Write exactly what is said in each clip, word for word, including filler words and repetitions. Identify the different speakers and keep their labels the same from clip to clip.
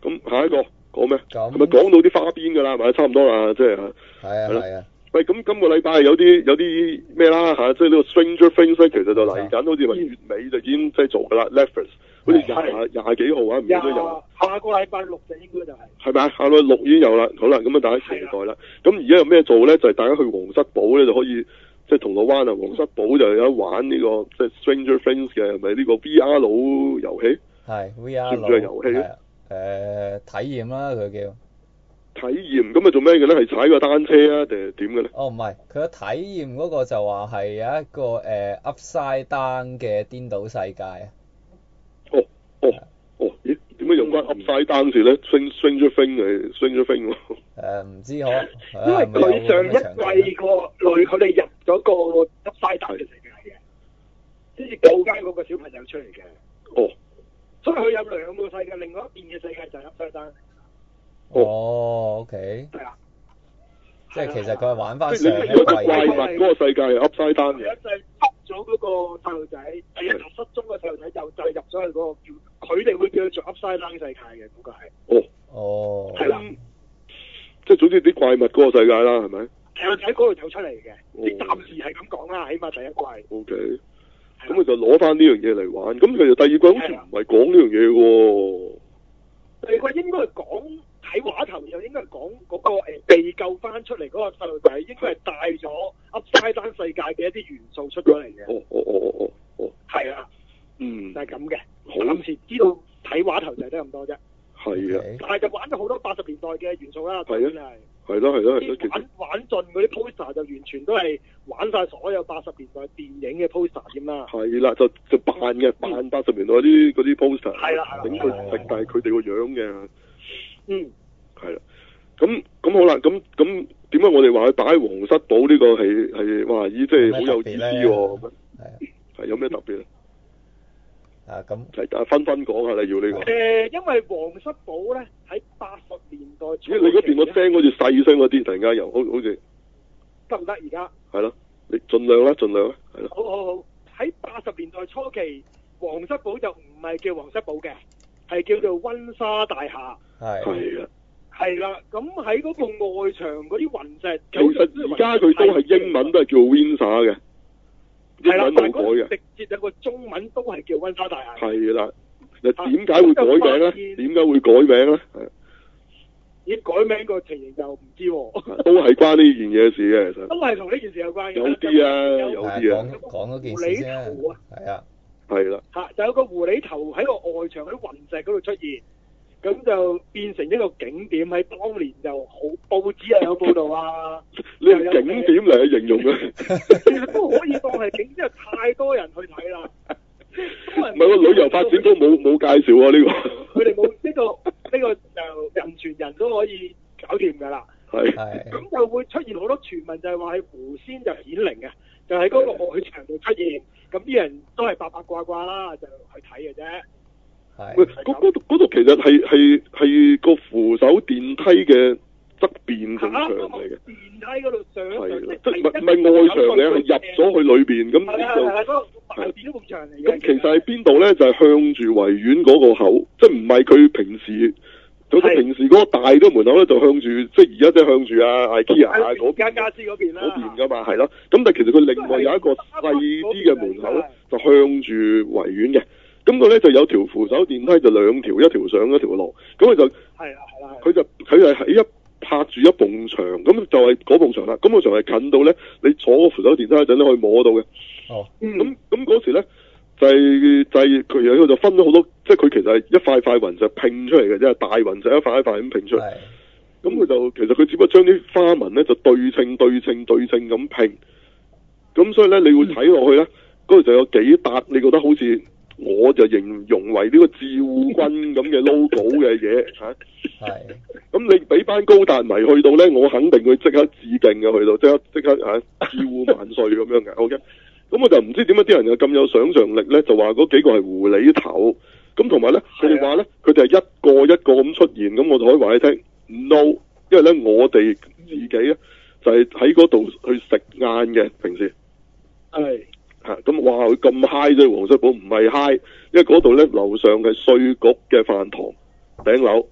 Speaker 1: 咁下一個講咩？
Speaker 2: 咁
Speaker 1: 係咪講到啲花邊㗎啦？咪差唔多啦，即係嚇。
Speaker 2: 係啊係啊。
Speaker 1: 喂，咁今個禮拜有啲有啲咩啦嚇，即係呢個 Stranger Things 咧，其實就嚟緊，好似話月尾就已經即係做㗎啦 Netflix 好似廿廿幾號啊，唔記得有。
Speaker 3: 下個禮拜六就應該就係。
Speaker 1: 係咪啊？下個禮拜六已經有啦，好啦，咁啊大家期待啦。咁而家有咩做咧？就係、是、大家去皇室堡咧就可以，即係銅鑼灣啊，皇室堡就有得玩呢、這個即係 Stranger Things 嘅，係咪呢個 V R 佬遊戲？
Speaker 2: 係 V R
Speaker 1: 算唔算係遊戲咧？
Speaker 2: 誒、呃、體驗啦，佢叫。
Speaker 1: 體驗咁啊做咩嘅咧？係踩個單車啊，定係點嘅咧？
Speaker 2: 哦，唔係，佢嘅體驗嗰個就話係有一個誒、呃、Upside Down 嘅顛倒世界啊。
Speaker 1: 哦哦哦，咦？點解有關 Upside Down 事咧 ？Stranger Things 係 Stranger Things 喎。
Speaker 2: 誒唔知可，
Speaker 3: 因為佢上一季個女佢哋入咗個 Upside Down 嘅世界嘅，先至救翻嗰個小朋友出嚟嘅。
Speaker 1: 哦。所以
Speaker 3: 佢有兩個世界，另外一邊嘅世界就係 Upside Down。
Speaker 2: 哦 ，OK。
Speaker 3: 係啊。
Speaker 2: 即係其實佢係玩翻
Speaker 1: 上一季嘅怪物嗰個世界係 Upside Down 嘅。
Speaker 3: 就係執咗嗰個細路仔，第一集失蹤嘅細路仔就就入咗去嗰個叫，佢哋會叫佢做 Upside Down 世界嘅嗰個係。
Speaker 1: 哦。
Speaker 2: 哦。
Speaker 3: 係啦。
Speaker 1: 即係總之啲怪物嗰個世界啦，係咪？
Speaker 3: 細路仔嗰度走出嚟嘅，啲暫時係咁講啦，起碼第一季。
Speaker 1: O K。咁佢就攞翻呢樣嘢嚟玩，咁其實第二季好似唔係講呢樣嘢喎。
Speaker 3: 第二季應該係講睇畫頭，又應該係講嗰個誒被救翻出嚟嗰個細路仔，應該係帶咗 Upside Down 世界嘅一啲元素出咗嚟嘅。
Speaker 1: 哦哦哦哦哦哦。係
Speaker 3: 啊。
Speaker 1: 嗯。
Speaker 3: 就係咁嘅。暫時知道睇畫頭就係得咁多啫。
Speaker 1: 係啊。
Speaker 3: 但係就玩咗好多八十年代嘅元素啦，當然係。
Speaker 1: 係咯係咯係咯。
Speaker 3: 玩玩盡嗰啲 poster 就完全都係玩晒所有八十年代電影嘅 poster 添啦。
Speaker 1: 係啦，就就扮嘅，扮八十年代啲嗰啲 poster。
Speaker 3: 係啦係啦。
Speaker 1: 整佢食，但係佢哋個樣嘅。
Speaker 3: 嗯。
Speaker 1: 係啦。咁咁好啦，咁咁點解我哋話佢擺喺皇室堡呢個係係哇？咦，即係好有意思喎。係啊。係有咩特別咧？
Speaker 2: 啊咁。
Speaker 1: 係啊，分分講下啦，要呢個。
Speaker 3: 誒，因為皇室堡咧喺八十年代。
Speaker 1: 咦？你嗰邊個聲好似細聲嗰啲，突然間又好好似。
Speaker 3: 得唔得？而家。係
Speaker 1: 咯，你盡量啦，盡量啦，係咯。
Speaker 3: 好好好，喺八十年代初期，皇室堡就唔係叫皇室堡嘅，係叫做溫莎大廈。
Speaker 1: 係。係啊。
Speaker 3: 係啦，咁喺嗰個外牆嗰啲雲石，
Speaker 1: 其實而家佢都係英文都係叫 Windsor 嘅，英文冇改嘅。
Speaker 3: 直接有個中文都係叫溫莎大廈。
Speaker 1: 係啦，嗱點解會改名咧？點解會改名咧？係。
Speaker 3: 咦，改名個情形就唔知喎。
Speaker 1: 都係關呢件嘢事嘅，其實。
Speaker 3: 都係同呢件事有關嘅。
Speaker 1: 有啲啊，有啲啊。
Speaker 2: 講講嗰件事先。
Speaker 3: 狐狸頭啊。
Speaker 2: 係啊。
Speaker 1: 係啦。
Speaker 3: 嚇！就有個狐狸頭喺個外牆嗰啲雲石嗰度出現。咁就變成一個景點，喺當年就好報紙啊有報道啊，
Speaker 1: 呢個景點嚟去形容嘅，
Speaker 3: 其實都可以當係景點，因為太多人去睇啦。唔
Speaker 1: 係個旅遊發展都冇冇介紹啊呢
Speaker 3: 個。佢哋冇呢個呢個就人傳人都可以搞掂㗎啦。
Speaker 1: 係。
Speaker 3: 咁就會出現好多傳聞，就係話係狐仙就顯靈嘅，就喺嗰個外牆度出現。咁啲人都係八八卦卦啦，就去睇嘅啫。
Speaker 1: 喂，嗰度嗰度其實係係係個扶手電梯嘅側邊埲牆嚟嘅。
Speaker 3: 電梯嗰度上。係啦，
Speaker 1: 即係唔係唔係外牆嚟，係入咗去裏邊咁。
Speaker 3: 係係係嗰個大電梯埲牆嚟嘅。
Speaker 1: 咁其實喺邊度咧？就係、是、向住維園嗰個口，即係唔係佢平時，就算平時嗰個大嘅門口咧，就向住，即係而家即係向住啊 IKEA 啊嗰
Speaker 3: 間家私嗰邊啦。
Speaker 1: 嗰邊㗎嘛，係咯。咁但係其實佢另外有一個細啲嘅門口咧，就向住維園嘅。咁佢咧就有條扶手電梯，就兩條，一條上一條落。咁佢就
Speaker 3: 係啦係啦，
Speaker 1: 佢就佢係喺一拍住一埲牆，咁就係嗰埲牆啦。咁個牆係近到咧，你坐個扶手電梯嗰陣咧可以摸到嘅。
Speaker 2: 哦。
Speaker 1: 咁咁嗰時咧就係、是、就係佢佢就分咗好多，即係佢其實係一塊塊雲石拼出嚟嘅，即係大雲石一塊一塊咁拼出嚟。係。咁佢就其實佢只不過將啲花紋咧就對稱對稱對稱咁拼。咁所以咧你會睇落去咧，嗰度就有幾笪，你覺得好似。我就形容為呢個照軍咁嘅 logo 嘅嘢嚇，係。咁你俾班高達迷去到咧，我肯定佢即刻致敬嘅，去到即刻即刻嚇招呼萬歲咁樣嘅。OK，咁我就唔知點解啲人又咁有想像力咧，就話嗰幾個係狐狸頭。咁同埋咧，佢哋話咧，佢哋係一個一個咁出現。咁我就可以話你聽 ，no，因為咧我哋自己咧就係喺嗰度去食晏嘅，平時係。吓咁哇！佢咁 high 啫，皇室堡唔係 high，因為嗰度咧樓上係稅局嘅飯堂頂樓，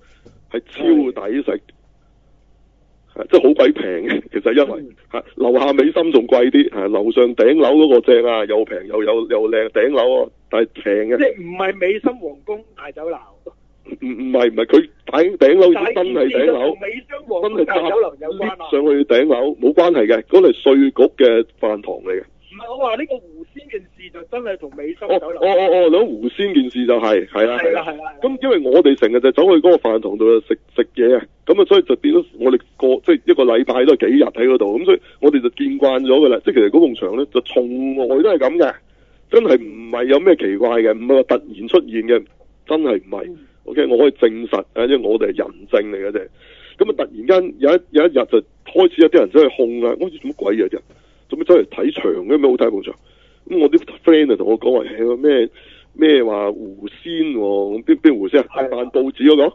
Speaker 1: 係超抵食，係即係好鬼平嘅。其實因為嚇樓下美心仲貴啲，係樓上頂樓嗰個正啊，又平又有又靚頂樓啊，但係平嘅。
Speaker 3: 即係唔係美心皇宮大酒樓？
Speaker 1: 唔唔係唔係，佢頂頂樓真係頂樓，
Speaker 3: 美心皇
Speaker 1: 真係
Speaker 3: 宮大酒樓有關啊？
Speaker 1: 上去頂樓冇關係嘅，嗰度係稅局嘅飯堂嚟嘅。
Speaker 3: 唔係，我話呢個狐仙件事就真係同美心
Speaker 1: 哦
Speaker 3: 酒樓。
Speaker 1: 哦哦哦，你狐仙件事就係係啦
Speaker 3: 係啦係啦。
Speaker 1: 咁因為我哋成日就走去嗰個飯堂度食食嘢啊，咁啊所以就變咗我哋個即係一個禮拜都係幾日喺嗰度，咁所以我哋就見慣咗㗎啦。即係其實嗰埲牆咧就從來都係咁嘅，真係唔係有咩奇怪嘅，唔係話突然出現嘅，真係唔係。嗯 O.K. 我可以證實啊，因為我哋係人證嚟嘅啫。咁啊，突然間有一有一日就開始有啲人走去控啊，我知做乜鬼嘢啫？做乜走嚟睇牆嘅？咩好睇埲牆？咁我啲 friend 啊同我講話係咩咩話狐仙喎？邊邊狐仙啊？係扮報紙嗰個？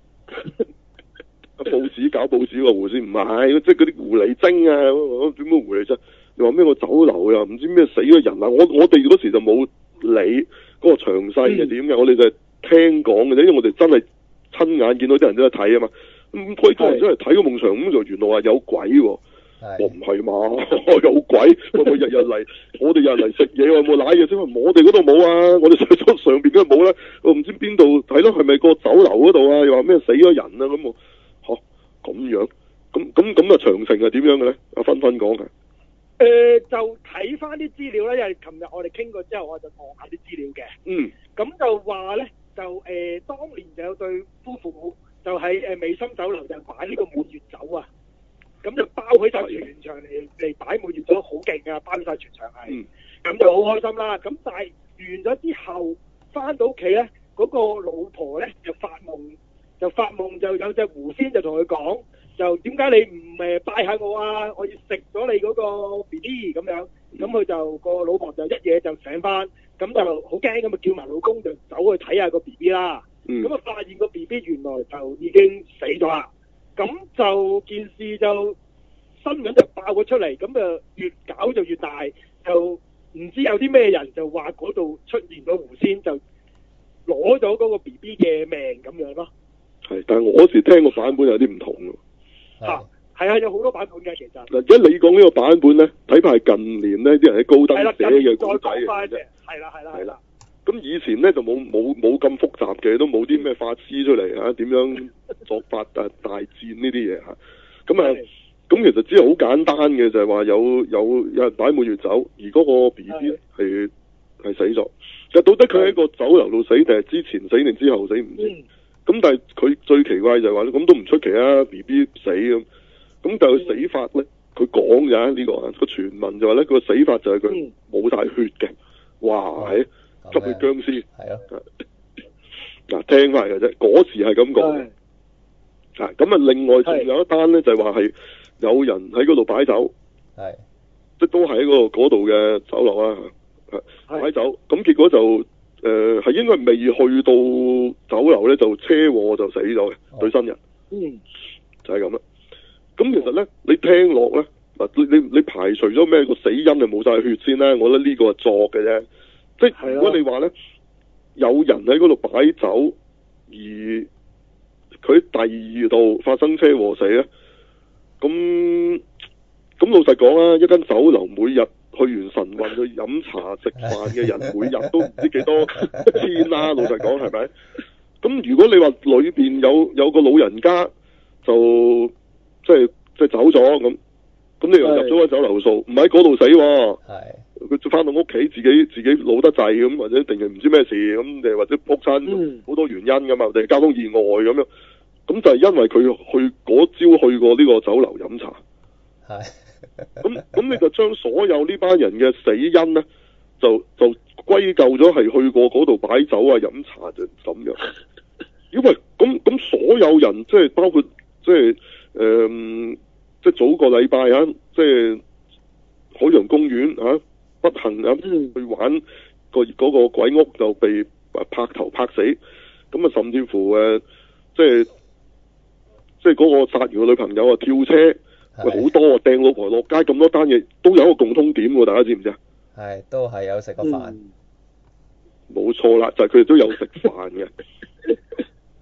Speaker 1: 報紙搞報紙個狐仙唔係，即係嗰啲狐狸精啊！點解狐狸精？又話咩個酒樓又唔知咩死咗人啊！我我哋嗰時就冇理嗰個詳細係點嘅，我哋就係聽講嘅啫，因為我哋真係親眼見到啲人都喺睇啊嘛。咁鬼多人真係睇個夢場，咁就原來話有鬼喎。我唔係嘛，有鬼！我我日日嚟，我哋日日嚟食嘢，有冇瀨嘢先？我哋嗰度冇啊，我哋上咗上邊嗰度冇啦。我唔知邊度睇咯，係咪個酒樓嗰度啊？又話咩死咗人啊？咁我吓咁樣，咁咁咁啊詳情係點樣嘅咧？阿芬芬講嘅。
Speaker 3: 誒、呃、就睇翻啲資料咧，因為琴日我哋傾過之後，我就望下啲資料嘅。嗯。咁就話咧，就誒、呃、當年就有對夫婦就喺誒美心酒樓就擺呢個滿月酒啊，咁就包起晒全場嚟嚟擺滿月酒，好勁啊！包晒全場係。嗯。咁就好開心啦。咁但係完咗之後，翻到屋企咧，嗰、那個老婆咧就發夢，就發夢就有隻狐仙就同佢講。就點解你唔誒拜下我啊？我要食咗你嗰個 B B 咁樣，咁佢就個老婆就一嘢就醒翻，咁就好驚咁啊，叫埋老公就走去睇下個 B B 啦。咁啊、嗯、發現個 B B 原來就已經死咗啦。咁就件事就新聞就爆咗出嚟，咁就越搞就越大，就唔知有啲咩人就話嗰度出現咗狐仙，就攞咗嗰個 B B 嘅命咁樣咯。係，
Speaker 1: 但係我嗰時聽個版本有啲唔同喎。
Speaker 3: 嚇，係啊，有好多版本嘅其實。嗱，
Speaker 1: 而家你講呢個版本咧，睇怕係近年咧啲人喺高登寫嘅古仔
Speaker 3: 嘅啫。係啦，係啦。
Speaker 1: 係啦。咁以前咧就冇冇冇咁複雜嘅，都冇啲咩法師出嚟嚇，點樣作法啊大戰呢啲嘢嚇。咁啊，咁其實只係好簡單嘅，就係話有有有人擺滿月酒，而嗰個 B B 係係死咗。就到底佢喺個酒樓度死，定係之前死定之後死唔知。咁但係佢最奇怪就係話咁都唔出奇啊 ！B B 死咁，咁但係佢死法咧，佢講嘅呢個個傳聞就話咧，個死法就係佢冇晒血嘅，哇！係吸血僵屍，係啊，嗱聽翻嚟嘅啫，嗰時係咁講。啊，咁啊，另外仲有一單咧，就係話係有人喺嗰度擺酒，係，即都係喺嗰個嗰度嘅酒樓啊，擺酒，咁結果就。誒，係、呃、應該未去到酒樓咧，就車禍就死咗嘅、哦、對新人，嗯，就係咁啦。咁其實咧，你聽落咧，嗱，你你你排除咗咩個死因係冇晒血先啦，我覺得呢個係作嘅啫。即係如果你話咧，有人喺嗰度擺酒，而佢第二度發生車禍死咧，咁咁老實講啊，一間酒樓每日。去完晨運去飲茶食飯嘅人，每日都唔知幾多千啦、啊。老實講係咪？咁如果你話裏邊有有個老人家就即係即係走咗咁，咁你又入咗個酒樓數，唔喺嗰度死喎。係佢翻到屋企自己自己老得滯咁，或者定係唔知咩事咁，定或者仆親好多原因噶嘛，定係交通意外咁樣。咁就係因為佢去嗰朝去過呢個酒樓飲茶。係。咁咁你就將所有呢班人嘅死因咧，就就歸咎咗係去過嗰度擺酒啊、飲茶就咁樣。因為咁咁所有人即係包括即係誒，即係早個禮拜啊，即係海洋公園啊，不幸啊去玩個嗰個鬼屋就被拍頭拍死，咁啊甚至乎誒，即係即係嗰個殺完個女朋友啊跳車。喂，好多啊！掟老婆落街咁多單嘢，都有一個共通點喎，大家知唔知啊？
Speaker 2: 係，都係有食過飯。
Speaker 1: 冇錯啦，就係佢哋都有食飯嘅。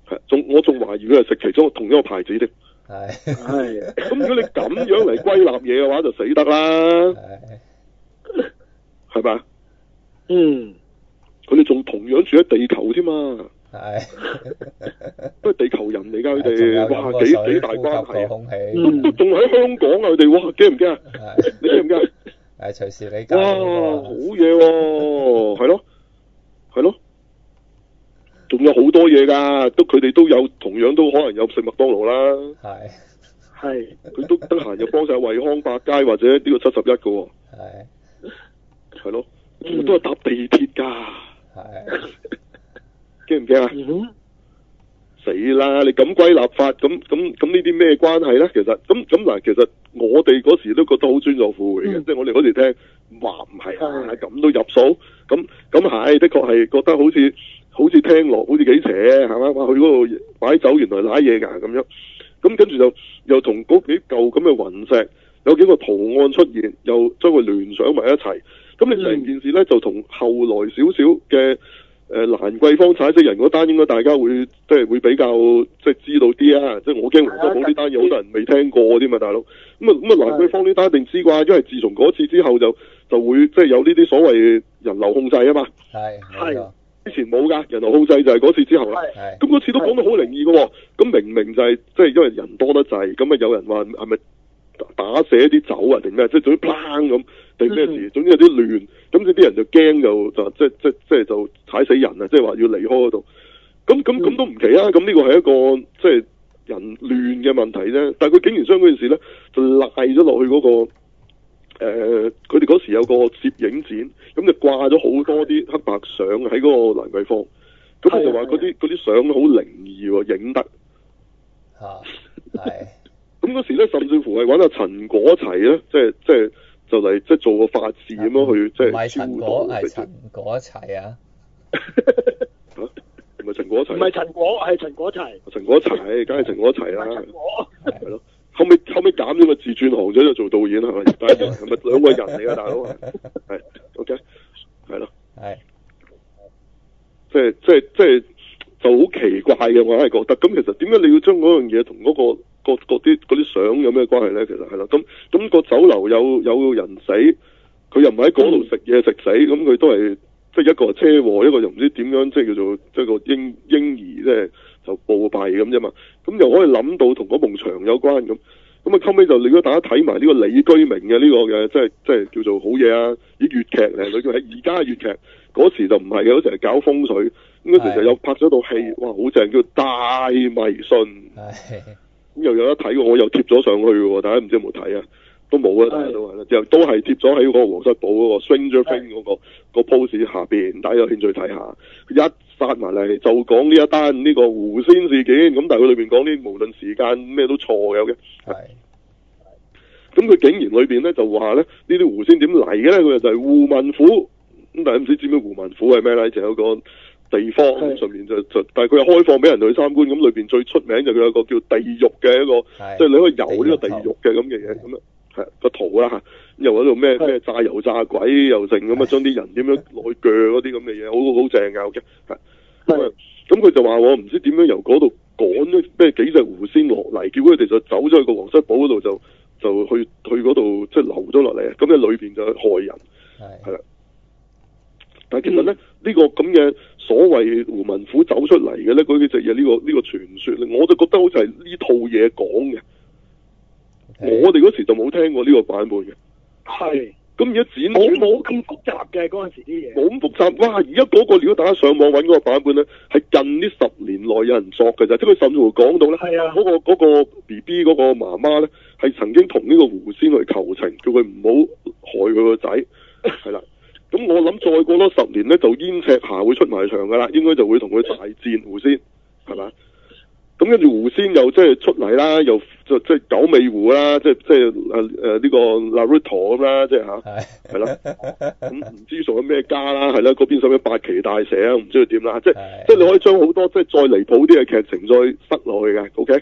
Speaker 1: 係，仲我仲懷疑佢係食其中同一個牌子添。
Speaker 2: 係
Speaker 3: 係。
Speaker 1: 咁如果你咁樣嚟歸納嘢嘅話，就死得啦。係咪啊？
Speaker 3: 嗯。
Speaker 1: 佢哋仲同樣住喺地球添嘛？
Speaker 2: 係。
Speaker 1: 都係地球人嚟㗎，佢哋哇幾幾大關係啊！
Speaker 2: 都
Speaker 1: 都仲喺香港啊！佢哋哇驚唔驚啊？你驚唔驚？
Speaker 2: 係隨時你搞。
Speaker 1: 哇！好嘢喎，係咯，係咯，仲有好多嘢㗎，都佢哋都有同樣都可能有食麥當勞啦。
Speaker 2: 係。
Speaker 3: 係。
Speaker 1: 佢都得閒又幫晒惠康百佳或者呢個七十一㗎喎。
Speaker 2: 係。
Speaker 1: 係咯，都係搭地鐵㗎。
Speaker 2: 係。
Speaker 1: 驚唔驚啊？
Speaker 3: 嗯
Speaker 1: 死啦！你咁歸納法，咁咁咁呢啲咩關係咧？其實咁咁嗱，其實我哋嗰時都覺得好尊重父輩嘅，嗯、即係我哋嗰時聽話唔係啊，咁都入數，咁咁係的確係覺得好似好似聽落好似幾邪係嘛？話去嗰度擺酒原來瀨嘢㗎咁樣，咁跟住就又同嗰幾嚿咁嘅雲石有幾個圖案出現，又將佢聯想埋一齊，咁你成件事咧就同後來少少嘅。誒、呃，蘭桂坊踩死人嗰單，應該大家會即係會比較即係知道啲啊！即係我驚黃德寶呢單嘢好多人未聽過添嘛，大佬。咁啊咁啊，蘭桂坊呢單一定知啩，因為自從嗰次之後就就會即係有呢啲所謂人流控制啊嘛。
Speaker 2: 係
Speaker 3: 係。
Speaker 1: 之前冇噶，人流控制就係嗰次之後啦。係。咁嗰次都講得好靈異噶，咁明明就係、是、即係因為人多得滯，咁啊有人話係咪打瀉啲酒啊定咩？即係總之砰咁定咩事？總之有啲亂。咁啲人就驚就就即即即就踩死人啊！即係話要離開嗰度。咁咁咁都唔奇啊！咁呢個係一個即係人亂嘅問題啫。但係佢竟然將嗰件事咧就賴咗落去嗰、嗰個誒，佢哋嗰時有個攝影展，咁就掛咗好多啲黑白相喺嗰個蘭桂坊。咁佢就話嗰啲嗰啲相好靈異喎，影得
Speaker 2: 嚇係。
Speaker 1: 咁嗰時咧，甚至乎係揾阿陳果齊咧，即係即係。就嚟即係做個法事咁樣去，即係
Speaker 2: 唔係陳果係陳果齊啊？
Speaker 1: 嚇，唔係陳果齊。
Speaker 3: 唔係陳果，係陳果齊。
Speaker 1: 陳果齊，梗係陳果齊啦。
Speaker 3: 陳果
Speaker 1: 係咯，後尾後尾減咗個字轉行咗就做導演係咪？但係係咪兩個人嚟㗎大佬？係 OK，係咯。係。即係即係即係就好奇怪嘅，我係覺得。咁其實點解你要將嗰樣嘢同嗰個？嗰啲啲相有咩關係咧？其實係啦，咁咁、個酒樓有有人死，佢又唔喺嗰度食嘢食死，咁佢都係即係一個係車禍，一個又唔知點樣，即係叫做即係個嬰嬰兒即係就暴斃咁啫嘛。咁又可以諗到同嗰埲牆有關咁。咁啊，後尾就如果大家睇埋呢個李居明嘅呢個嘅，即係即係叫做好嘢啊！啲粵劇嚟，佢叫喺而家粵劇嗰時就唔係嘅，嗰時係搞風水。咁嗰時就有拍咗套戲，哇，好正，叫大迷信。咁又有得睇，我又貼咗上去嘅喎，大家唔知有冇睇啊？都冇啊，大家都係啦，又都係貼咗喺嗰個皇室堡嗰個 Stranger Things 嗰個個 post 下邊，大家有興趣睇下。一殺埋嚟就講呢一單呢個狐仙事件，咁但係佢裏邊講啲無論時間咩都錯嘅，有嘅。係。咁佢竟然裏邊咧就話咧呢啲狐仙點嚟嘅咧？佢就係胡文虎，咁但係唔知知唔知胡文虎係咩咧？就有個地方上面就就，但係佢又開放俾人去參觀，咁裏邊最出名就佢有個叫地獄嘅一個，即係你可以遊呢個地獄嘅咁嘅嘢，咁啊係個圖啦嚇，又喺度咩咩炸油炸鬼又剩咁啊，將啲人點樣落去鋸嗰啲咁嘅嘢，好好正㗎，嘅咁佢就話我唔知點樣由嗰度趕咗咩幾隻狐仙落嚟，叫佢哋就走咗去個皇室堡嗰度就就去去嗰度即係留咗落嚟啊，咁喺裏邊就害人係係啦。但係其實咧，呢、嗯、個咁嘅所謂胡文虎走出嚟嘅咧，嗰幾隻嘢呢個呢、呢個傳說咧，我就覺得好似係呢套嘢講嘅。Okay. 我哋嗰時就冇聽過呢個版本嘅。係。咁而家剪冇冇咁複雜嘅嗰陣時啲嘢。冇咁複雜，哇！而家嗰個如果大家上網揾嗰個版本咧，係近呢十年內有人作嘅咋，即係佢甚至乎講到咧，係啊，嗰、嗰個嗰、嗰個 B B 嗰個媽媽咧，係曾經同呢個狐仙去求情，叫佢唔好害佢個仔，係啦。咁我諗再過多十年咧，就燕赤霞會出埋場噶啦，應該就會同佢大戰狐仙，係嘛？咁跟住狐仙又即係出嚟啦，又就即係九尾狐啦，即係即係誒誒呢個 Naruto 咁啦，即係吓，係啦。咁唔知仲有咩加啦，係啦，嗰邊有咩八岐大蛇啊，唔知佢點啦，即係即係你可以將好多即係再離譜啲嘅劇情再塞落去嘅 ，OK？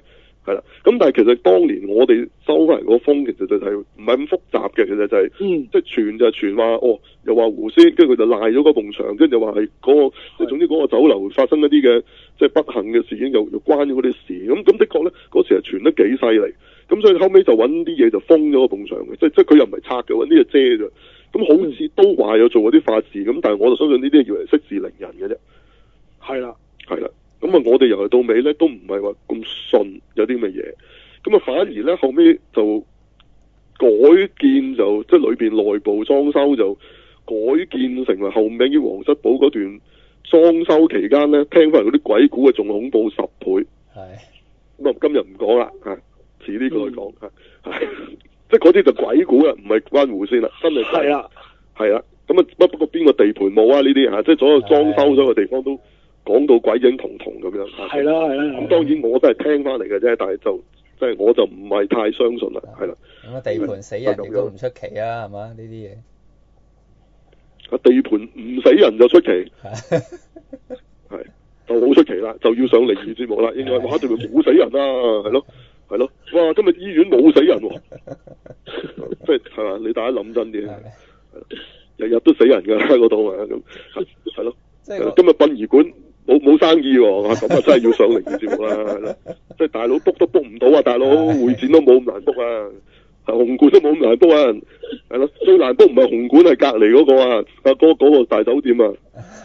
Speaker 1: 係啦。咁但係其實當年我哋收翻嚟個風，其實就係唔係咁複雜嘅，其實就係、是，嗯、即係傳就係傳話，哦，又話狐仙，跟住佢就賴咗嗰埲牆，跟住就話係嗰個，即係總之嗰個酒樓發生一啲嘅即係不幸嘅事件，又又關咗嗰啲事。咁咁的確咧，嗰時係傳得幾犀利。咁所以後尾就揾啲嘢就封咗個埲牆嘅，即係即係佢又唔係拆嘅，揾啲嘢遮咗。咁好似都話有做過啲法事，咁但係我就相信呢啲係以為息事寧人嘅啫。
Speaker 3: 係啦，
Speaker 1: 係啦。咁啊，我哋由頭到尾咧都唔係話咁信有啲乜嘢。咁啊，反而咧後尾就改建就即係裏邊內部裝修就改建成為後尾於皇室堡嗰段裝修期間咧，聽翻嚟嗰啲鬼故啊，仲恐怖十倍。係。咁啊，今日唔講啦，嚇，遲啲再講嚇。係。即係嗰啲就鬼故啊，唔係關狐仙啦，真係係啦，係啦。咁啊，不不過邊個地盤冇啊？呢啲嚇，即係所有裝修咗嘅地方都講到鬼影幢幢咁樣。係啦，係啦。咁當然我都係聽翻嚟嘅啫，但係就即係我就唔係太相信啦，係啦。
Speaker 2: 咁啊，地盤死人亦都唔出奇啊，係嘛？呢啲嘢。
Speaker 1: 啊，地盤唔死人就出奇。係。就好出奇啦，就要上靈異節目啦，應該哇！對面冇死人啦，係咯。係咯，哇！今日醫院冇死人喎，即係係嘛？你大家諗真啲，日日都死人㗎喺嗰度啊，咁係咯。即係今日殯儀館冇冇生意喎，咁啊真係要上靈異節目啦，係咯。即係大佬 book 都 book 唔到啊，大佬會展都冇咁難 book 啊，紅館都冇咁難 book 啊，係咯。最難 book 唔係紅館，係隔離嗰個啊，啊嗰嗰個大酒店啊，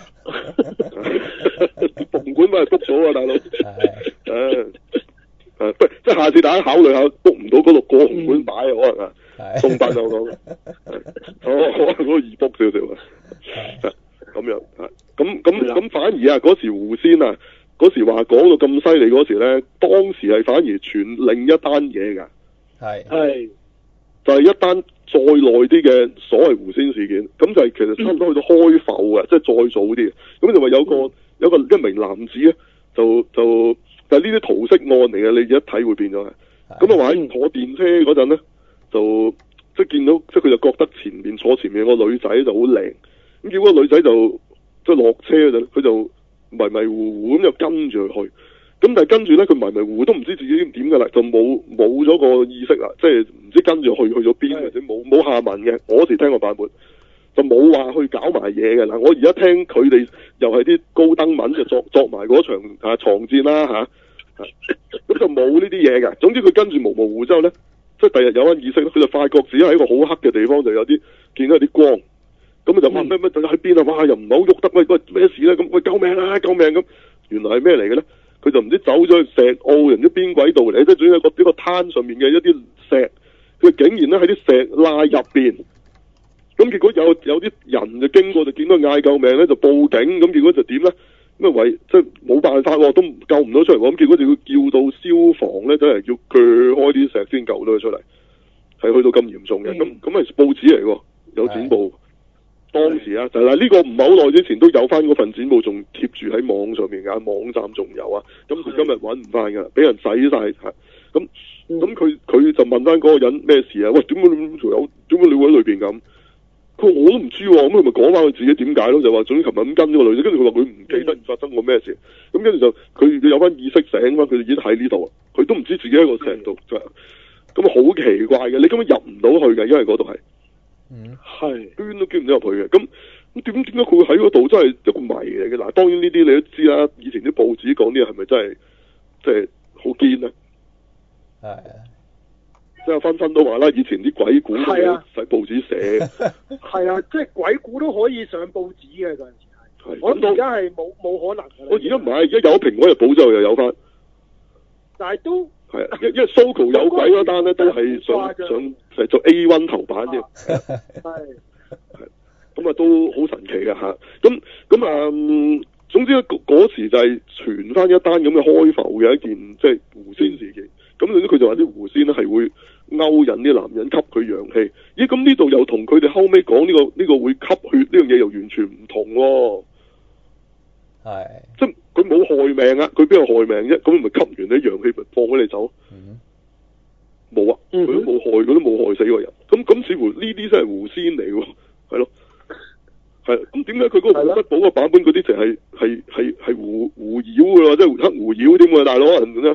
Speaker 1: 紅館咪 book 到啊，大佬，誒。誒，不即係下次大家考慮下 book 唔到嗰度過紅館擺啊，可能啊，送殯我講，哦，可能嗰個易 book 少少啊，咁樣啊，咁咁咁反而啊，嗰時狐仙啊，嗰時話講到咁犀利嗰時咧，當時係反而傳另一單嘢㗎，係係就係一單再耐啲嘅所謂狐仙事件，咁就係其實差唔多去到開埠啊，即係再早啲嘅，咁就話有個有個一名男子咧，就就。但係呢啲桃色案嚟嘅，你一睇會變咗嘅。咁啊話喺坐電車嗰陣咧，就即係見到，即係佢就覺得前面坐前面個女仔就好靚。咁結果個女仔就即係落車嗰陣，佢就迷迷糊糊咁就跟住佢去。咁但係跟住咧，佢迷迷糊糊都唔知自己點㗎啦，就冇冇咗個意識啦，即係唔知跟住去去咗邊，或者冇冇下文嘅。我嗰時聽個版本就冇話去搞埋嘢嘅嗱。我而家聽佢哋又係啲高登文就作作埋嗰場啊床戰啦嚇。咁就冇呢啲嘢嘅。總之佢跟住模模糊之後咧，即係第日有翻意識咧，佢就發覺自己喺一個好黑嘅地方，就有啲見到有啲光，咁就話咩咩喺邊啊？哇！又唔係好喐得，喂喂咩事咧？咁喂救命啊！救命咁，原來係咩嚟嘅咧？佢就唔知走咗去石澳人啲邊軌道嚟，即係總之一個呢個灘上面嘅一啲石，佢竟然咧喺啲石罅入邊，咁結果有有啲人就經過就見到嗌救命咧，就報警，咁結果就點咧？咁啊為即係冇辦法喎，都救唔到出嚟喎，咁結果就要叫到消防咧，真係要鋸開啲石先救到佢出嚟，係去到咁嚴重嘅。咁咁係報紙嚟喎，有剪報。當時啊，就係嗱呢個唔係好耐之前都有翻嗰份剪報，仲貼住喺網上面㗎，網站仲有啊。咁佢今日揾唔翻㗎，俾人洗晒。係。咁咁佢佢就問翻嗰個人咩事啊？喂，點解你仲有？點解你會喺裏邊咁？佢話我都唔知喎，咁佢咪講翻佢自己點解咯？就話總之琴日咁跟咗個女仔，跟住佢話佢唔記得發生過咩事，咁跟住就佢有翻意識醒翻，佢已經喺呢度，佢都唔知自己喺個石度，就咁啊好奇怪嘅，你根本入唔到去嘅，因為嗰度係，嗯係捐都捐唔到入去嘅，咁咁點點解佢會喺嗰度？真係一個謎嚟嘅。嗱，當然呢啲你都知啦，以前啲報紙講啲嘢係咪真係即係好堅咧？係啊。即係紛紛都話啦，以前啲鬼故都要使報紙寫。
Speaker 3: 係啊，即係鬼故都可以上報紙嘅嗰陣時係。我諗而家係冇冇可能㗎。
Speaker 1: 我而家唔係，而家有蘋果日報之後又有翻。但係都係啊，因因為 Sogo 有鬼嗰單咧，都係上上係做 A 一 頭版添。係係咁啊，都好神奇嘅嚇。咁咁啊，總之嗰時就係傳翻一單咁嘅開埠嘅一件即係狐仙事件。咁總之佢就話啲狐仙咧係會勾引啲男人吸佢陽氣，咦？咁呢度又同佢哋後尾講呢個呢、呢個會吸血呢樣嘢又完全唔同喎。係，即係佢冇害命啊！佢邊有害命啫？咁咪吸完啲陽氣咪放咗你走？冇、嗯、啊！佢都冇害，佢都冇害死個人。咁咁似乎呢啲真係狐仙嚟喎，係咯。係，咁點解佢嗰個皇室堡個版本嗰啲就係係係係狐狐妖㗎喎，即係黑狐妖添喎，大佬啊！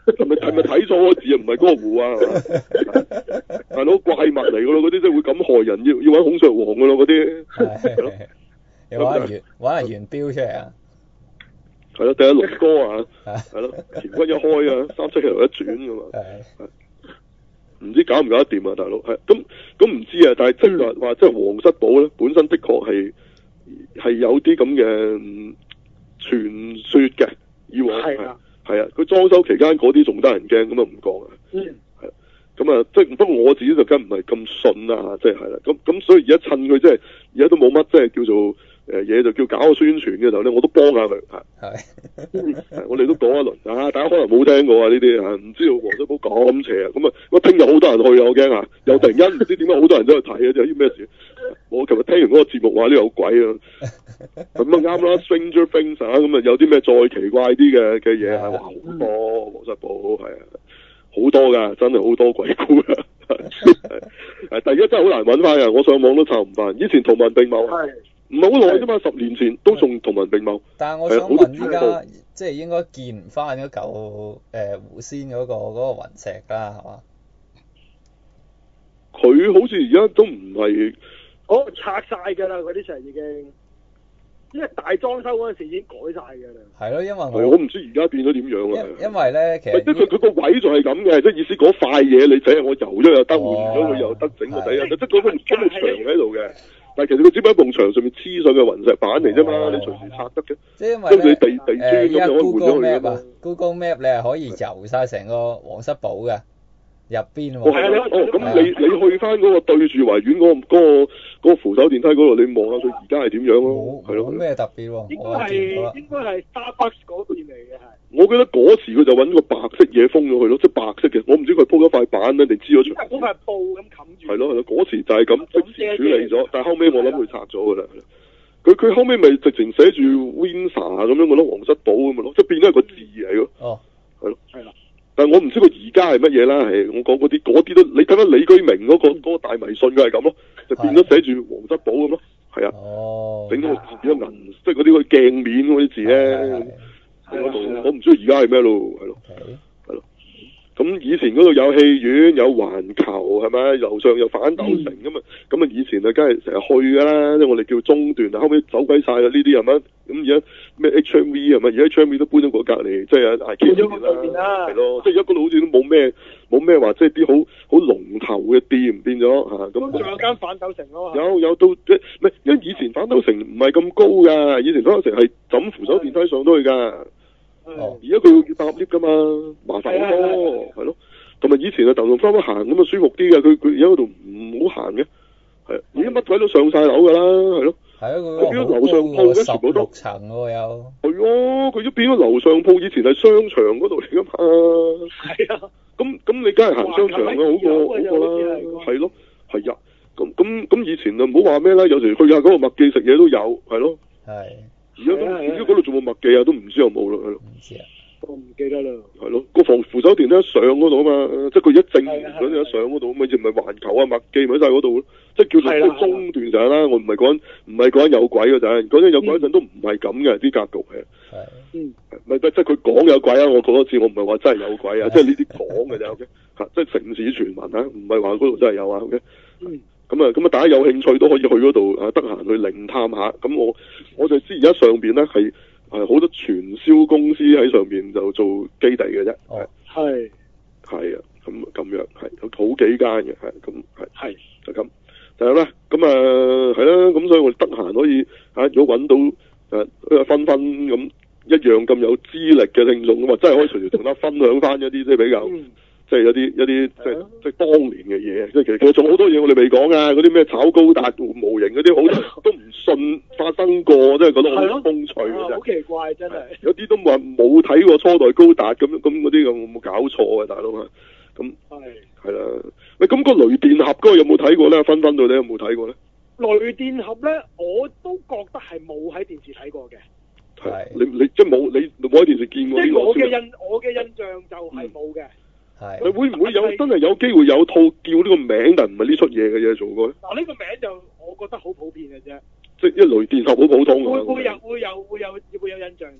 Speaker 1: 係咪係咪睇錯個字啊？唔係嗰個胡啊，係嘛？大佬怪物嚟噶咯，嗰啲真係會咁害人，要要揾孔雀王噶咯，嗰啲係咯。
Speaker 2: 又揾人揾人元標出嚟啊！
Speaker 1: 係咯，第一六哥啊，係咯，乾坤一開啊，三七頭一轉噶嘛。係。唔知搞唔搞得掂啊，大佬係咁咁唔知啊，但係即係話話即係皇室堡咧，本身的確係係有啲咁嘅傳說嘅，以往係係啊，佢裝修期間嗰啲仲得人驚，咁啊唔講啊，嗯，係咁啊，即係不過我自己就梗唔係咁信啦，即係係啦，咁咁所以而家趁佢即係而家都冇乜即係叫做。誒嘢就叫搞個宣傳嘅時候咧，我都幫下佢嚇。係，我哋都講一輪啊！大家可能冇聽過啊呢啲啊，唔知道皇室堡咁邪啊！咁啊，我聽日好多人去啊，我驚啊！又突然間唔知點解好多人都去睇啊！有啲咩事？我琴日聽完嗰個節目話呢有鬼啊！咁啊啱啦 ，Stranger Things 啊，咁啊有啲咩再奇怪啲嘅嘅嘢係話好多皇室堡係啊，好多㗎，真係好多鬼故啊！係，但係而家真係好難揾翻啊！我上網都查唔翻，以前同文並茂係。唔係好耐啫嘛，十年前都仲同文並茂。
Speaker 2: 但係我想問依家，即係應該見唔翻嗰嚿誒狐仙嗰個嗰個雲石啦，係嘛？
Speaker 1: 佢好似而家都唔係，
Speaker 3: 哦拆晒㗎啦，嗰啲石已經，因為大裝修嗰陣時已經改晒㗎啦。係
Speaker 2: 咯，因為
Speaker 1: 我我唔知而家變咗點樣啦。
Speaker 2: 因為咧，其實
Speaker 1: 即係佢佢個位就係咁嘅，即係意思嗰塊嘢你整，我油咗又得，換咗佢又得，整個底又得，即係嗰個嗰個牆喺度嘅。但係其實佢只不過喺埲牆上面黐上嘅雲石板嚟啫嘛，你隨時拆得嘅。
Speaker 2: 即係因為咧，
Speaker 1: 地地磚咁就可以換咗佢啊嘛。
Speaker 2: Google Map 你係可以遊晒成個皇室堡嘅入邊喎。
Speaker 1: 哦，係啊，哦，咁你你去翻嗰個對住維園嗰個嗰個嗰個扶手電梯嗰度，你望下佢而家係點樣咯？係咯。
Speaker 2: 冇咩特別喎。
Speaker 3: 應該係應該係 Starbucks 嗰邊嚟嘅係。
Speaker 1: 我記得嗰時佢就揾個白色嘢封咗佢咯，即係白色嘅。我唔知佢鋪咗塊板咧，定黐咗牆。
Speaker 3: 嗰塊布咁冚住。
Speaker 1: 係咯係咯，嗰時就係咁即時處理咗，但係後尾我諗佢拆咗噶啦。佢佢後尾咪直情寫住 Windsor 咁樣嘅咯，皇室堡咁嘅咯，即係變咗一個字嚟咯。哦，係咯。係啦。但係我唔知佢而家係乜嘢啦，係我講嗰啲嗰啲都，你睇翻李居明嗰個嗰個大迷信佢係咁咯，就變咗寫住皇室堡咁咯。係啊。哦。整到個字變咗銀，即係嗰啲個鏡面嗰啲字咧。我我唔知而家係咩咯，係咯，係咯。咁以前嗰度有戲院，有環球，係咪？樓上有反斗城咁啊，咁啊以前啊，梗係成日去噶啦，即係我哋叫中段啊。後尾走鬼晒啦，呢啲係咪？咁而家咩 H M V 係咪？而家 H M V 都搬咗過隔離，即係啊 IKEA 啦，係咯，即係而家嗰度好似都冇咩冇咩話，即係啲好好龍頭嘅店變咗嚇。咁
Speaker 3: 仲有間反斗城咯。
Speaker 1: 有有到即係唔係？因為以前反斗城唔係咁高㗎，以前反斗城係枕扶手電梯上到去㗎。哦，而家佢要搭 lift 噶嘛，麻煩好多，係咯。同埋以前啊，豆豆翻翻行咁啊舒服啲嘅，佢佢而家嗰度唔好行嘅，係。而家乜鬼都上晒樓噶啦，係咯。係啊，佢變咗樓上鋪嘅全部都。十六層喎有。係咯，佢都變咗樓上鋪，以前係商場嗰度嚟噶嘛。係啊。咁咁你梗係行商場啦，好過好過啦，係咯，係呀。咁咁咁以前啊唔好話咩啦，有時去下嗰個麥記食嘢都有，係咯。係。而家咁，而家嗰度仲冇麥記啊，都唔知有冇咯，係咯。唔知啊，我唔記得啦。係咯，個防扶手電梯上嗰度啊嘛，即係佢一正嗰啲一上嗰度，咪就唔係環球啊、麥記咪喺晒嗰度咯，即係叫做即係中段就係啦。我唔係講唔係講有鬼嗰陣，嗰陣有鬼嗰陣都唔係咁嘅啲格局係。係。嗯。咪即係佢講有鬼啊！我講多次，我唔係話真係有鬼啊，即係呢啲講嘅啫。O K，嚇，即係城市傳聞啊，唔係話嗰度真係有啊。O K。嗯。咁啊，咁啊，大家有興趣都可以去嗰度啊，得閒去靈探下。咁我我就知而家上邊咧係係好多傳銷公司喺上邊就做基地嘅啫。哦，係係啊，咁咁樣係有好幾間嘅，係咁係係就咁就係啦。咁啊係啦，咁所以我哋得閒可以啊，如果揾到誒分分咁一樣咁有資歷嘅聽眾咁啊，真係可以隨時同他分享翻一啲即係比較。嗯即係有啲一啲即係即係當年嘅嘢，即係其實其實仲好多嘢我哋未講啊！嗰啲咩炒高達模型嗰啲，好都唔信發生過，真係覺得好風趣嘅真係。好奇怪真係。有啲都話冇睇過初代高達咁咁嗰啲，有冇搞錯啊大佬啊？咁係係啦。喂，咁個雷電俠嗰個有冇睇過咧？分分到你有冇睇過咧？雷電俠咧，我都覺得係冇喺電視睇過嘅。係你你即係冇你冇喺電視見過呢個？即係我嘅印我嘅印象就係冇嘅。係，佢會唔會有真係有機會有套叫呢個名，但唔係呢出嘢嘅嘢做過咧？嗱，呢個名就我覺得好普遍嘅啫。即係一雷電俠好普通嘅。會會有會有會有會有印象嘅。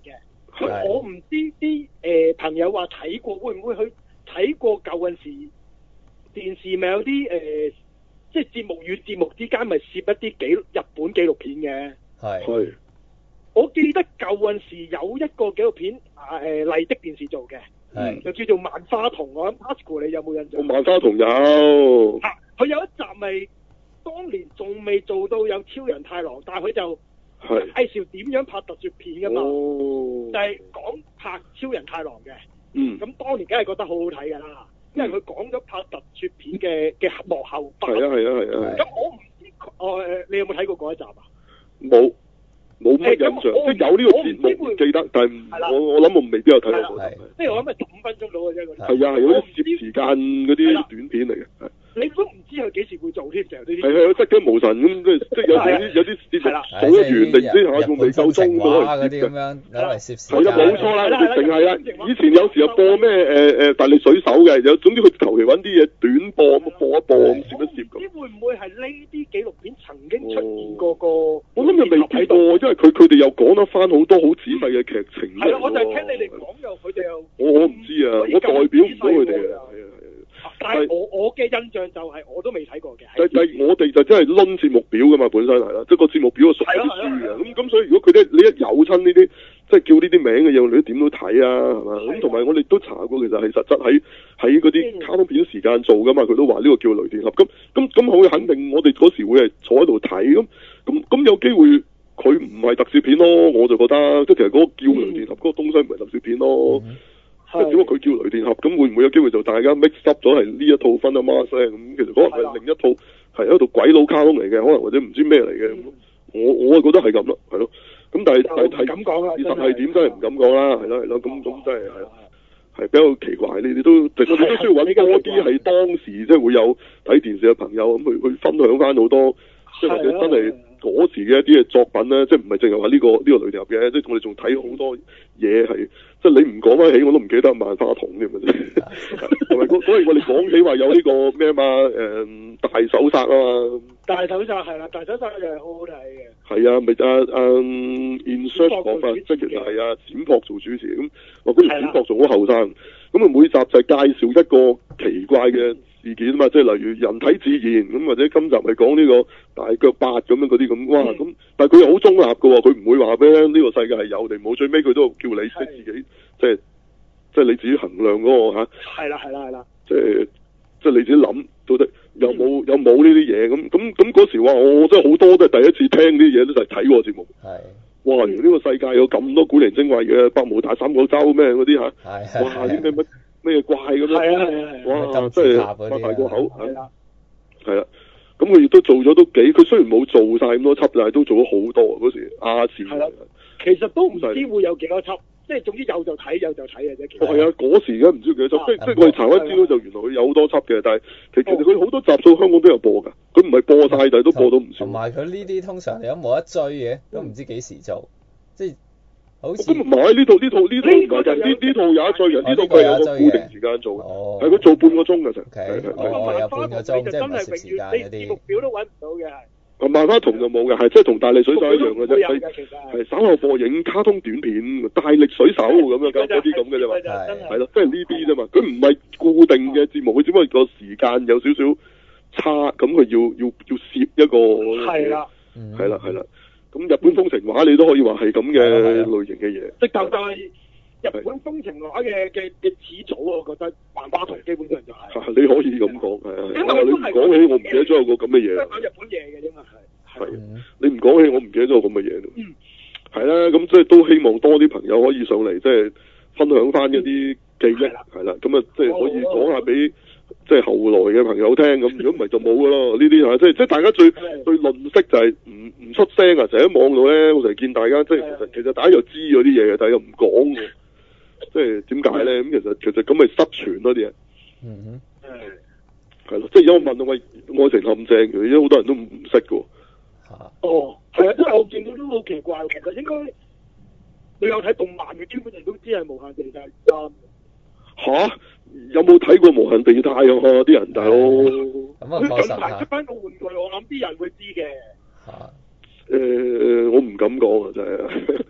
Speaker 3: 佢我唔知啲誒朋友話睇過，會唔會去睇過舊陣時電視咪有啲誒，即係節目與節目之間咪攝一啲紀日本紀錄片嘅？
Speaker 2: 係。
Speaker 1: 係。
Speaker 3: 我記得舊陣時有一個紀錄片啊誒麗的電視做嘅，
Speaker 2: 係
Speaker 3: 就叫做《萬花筒》。我諗 Pascal 你有冇印象？
Speaker 1: 萬花筒有。
Speaker 3: 啊！佢有一集咪當年仲未做到有超人太郎，但係佢就介紹點樣拍特攝片㗎嘛，
Speaker 1: 哦、
Speaker 3: 就係講拍超人太郎嘅。
Speaker 1: 嗯。
Speaker 3: 咁當年梗係覺得好好睇㗎啦，因為佢講咗拍特攝片嘅嘅幕後花絮。
Speaker 1: 係啊係啊係啊。
Speaker 3: 咁我唔知我誒，你有冇睇過嗰一集啊？
Speaker 1: 冇。冇乜印象，即係有呢個節目記得，但係我我諗我未必有睇過。
Speaker 3: 即係我諗係十五分鐘到嘅啫，嗰啲。
Speaker 1: 係啊，係嗰啲攝時間嗰啲短片嚟嘅。
Speaker 3: 你都唔知佢幾時會做添，成日呢啲。
Speaker 1: 係係，即係無神咁，即係即係有啲有啲節目數得完，定唔知下仲未夠鐘
Speaker 2: 嗰啲咁樣攞嚟攝時間。
Speaker 1: 係啦，冇錯啦，定係啦。以前有時又播咩誒誒大力水手嘅，有總之佢求其揾啲嘢短播咁播一播咁攝一攝咁。
Speaker 3: 唔知會唔會係呢啲紀錄片曾經出現過個？
Speaker 1: 我諗又未睇過，因為佢佢哋又講得翻好多好仔細嘅劇情。
Speaker 3: 係啦，我就係聽你哋講又佢哋又。
Speaker 1: 我我唔知啊，我代表唔到佢哋啊。
Speaker 3: 但係我我嘅印象就係我都未睇過嘅。
Speaker 1: 但但我哋就真係攆節目表噶嘛，本身係啦，即係個節目表係屬於啲書嘅。咁咁所以如果佢哋你一有親呢啲，即係叫呢啲名嘅嘢，你都點都睇啊，係嘛？咁同埋我哋都查過，其實係實質喺喺嗰啲卡通片時間做噶嘛，佢都話呢個叫雷電俠。咁咁咁好肯定，我哋嗰時會係坐喺度睇。咁咁咁有機會佢唔係特攝片咯，我就覺得即係其實嗰個叫雷電俠嗰個東西唔係特攝片咯。嗯即係只不過佢叫雷電俠，咁會唔會有機會就大家 mix up 咗係呢一套分啊孖聲咁？其實可能係另一套係一套鬼佬卡通嚟嘅，可能或者唔知咩嚟嘅。嗯、我我係覺得係咁咯，係咯。咁但係但係係事實係點真係唔敢講啦，係咯係咯。咁咁真係係係比較奇怪。你哋都我哋都需要揾多啲係當時即係會有睇電視嘅朋友咁去去分享翻好多，即係或者真係嗰時嘅一啲嘅作品咧，即係唔係淨係話呢個呢、呢個雷電俠嘅，即係我哋仲睇好多嘢係。即係你唔講翻起，我都唔記得萬花筒添啊！同埋嗰嗰日我哋講起話有呢個咩嘛誒大手殺啊嘛，
Speaker 3: 大手殺係啦，大手殺又係好好睇嘅。係
Speaker 1: 啊，咪啊啊 Insert 講法，即係其實係啊展博做主持咁，我嗰時展博仲好後生，咁啊每集就係介紹一個奇怪嘅事件啊嘛，即係例如人體自然咁，或者今集係講呢個大腳八咁樣嗰啲咁，哇咁，但係佢又好中立㗎喎，佢唔會話咩呢個世界係有定冇，最尾佢都叫你識自己，即係即係你自己衡量嗰個嚇。係啦係啦係啦。即係即係你自己諗到底有冇有冇呢啲嘢咁咁咁嗰時話我真係好多都係第一次聽呢啲嘢，都係睇過節目。係。哇！原來呢個世界有咁多古靈精怪嘅百慕大三角洲咩嗰啲嚇。係。哇！啲咩乜？咩怪咁樣？係啊係啊係啊！哇，真係擘大個口，係啦，係啦。咁佢亦都做咗都幾，佢雖然冇做晒咁多輯，但係都做咗好多嗰時亞視。係啦，其實都唔知會有幾多輯，即係總之有就睇，有就睇嘅啫。哦，係啊，嗰時而家唔知幾多輯，即係即係我哋查翻資料就原來佢有好多輯嘅，但係其實佢好多集數香港都有播㗎，佢唔係播晒，但係都播到唔少。同埋佢呢啲通常你都冇得追嘅，都唔知幾時做，即係。咁唔係呢套呢套呢套唔係呢呢套有一追人，呢套佢有個固定時間做，係佢做半個鐘嘅成。係係係。有半個鐘就真係唔係時間嗰啲。節目表都揾唔到嘅。啊，萬花筒就冇嘅，係即係同大力水手一樣嘅啫。係係稍後播映卡通短片，大力水手咁樣嗰啲咁嘅啫嘛。係係咯，即係呢啲啫嘛。佢唔係固定嘅節目，佢只不過個時間有少少差，咁佢要要要攝一個。係啦。係啦係啦。咁日本風情畫你都可以話係咁嘅類型嘅嘢，直頭就係日本風情畫嘅嘅嘅始祖，我覺得萬花筒基本上就係。你可以咁講，係啊。因為你唔講起，我唔記得咗有個咁嘅嘢。講日本嘢嘅啫嘛，係。係。你唔講起，我唔記得咗有咁嘅嘢。嗯。係啦，咁即係都希望多啲朋友可以上嚟，即係分享翻一啲記憶，係啦，咁啊，即係可以講下俾。即係後來嘅朋友聽咁，如果唔係就冇噶咯。呢啲嚇，即係即係大家最最吝嗇就係唔唔出聲啊！成日喺網度咧，我成日見大家即係其實其實大家又知嗰啲嘢嘅，但係又唔講嘅。即係點解咧？咁其實其實咁咪失傳咯啲嘢。嗯哼。係。係咯，即係有問我喂愛情陷阱，其實好多人都唔識嘅喎。哦，係啊，因為我見到都好奇怪，其實應該你有睇動漫嘅，基本上都知係無限地帶啱。嚇？有冇睇過無限地帶啊？啲人大佬，佢近排出翻個玩具，我諗啲人會知嘅。嚇！誒，我唔敢講啊，真係。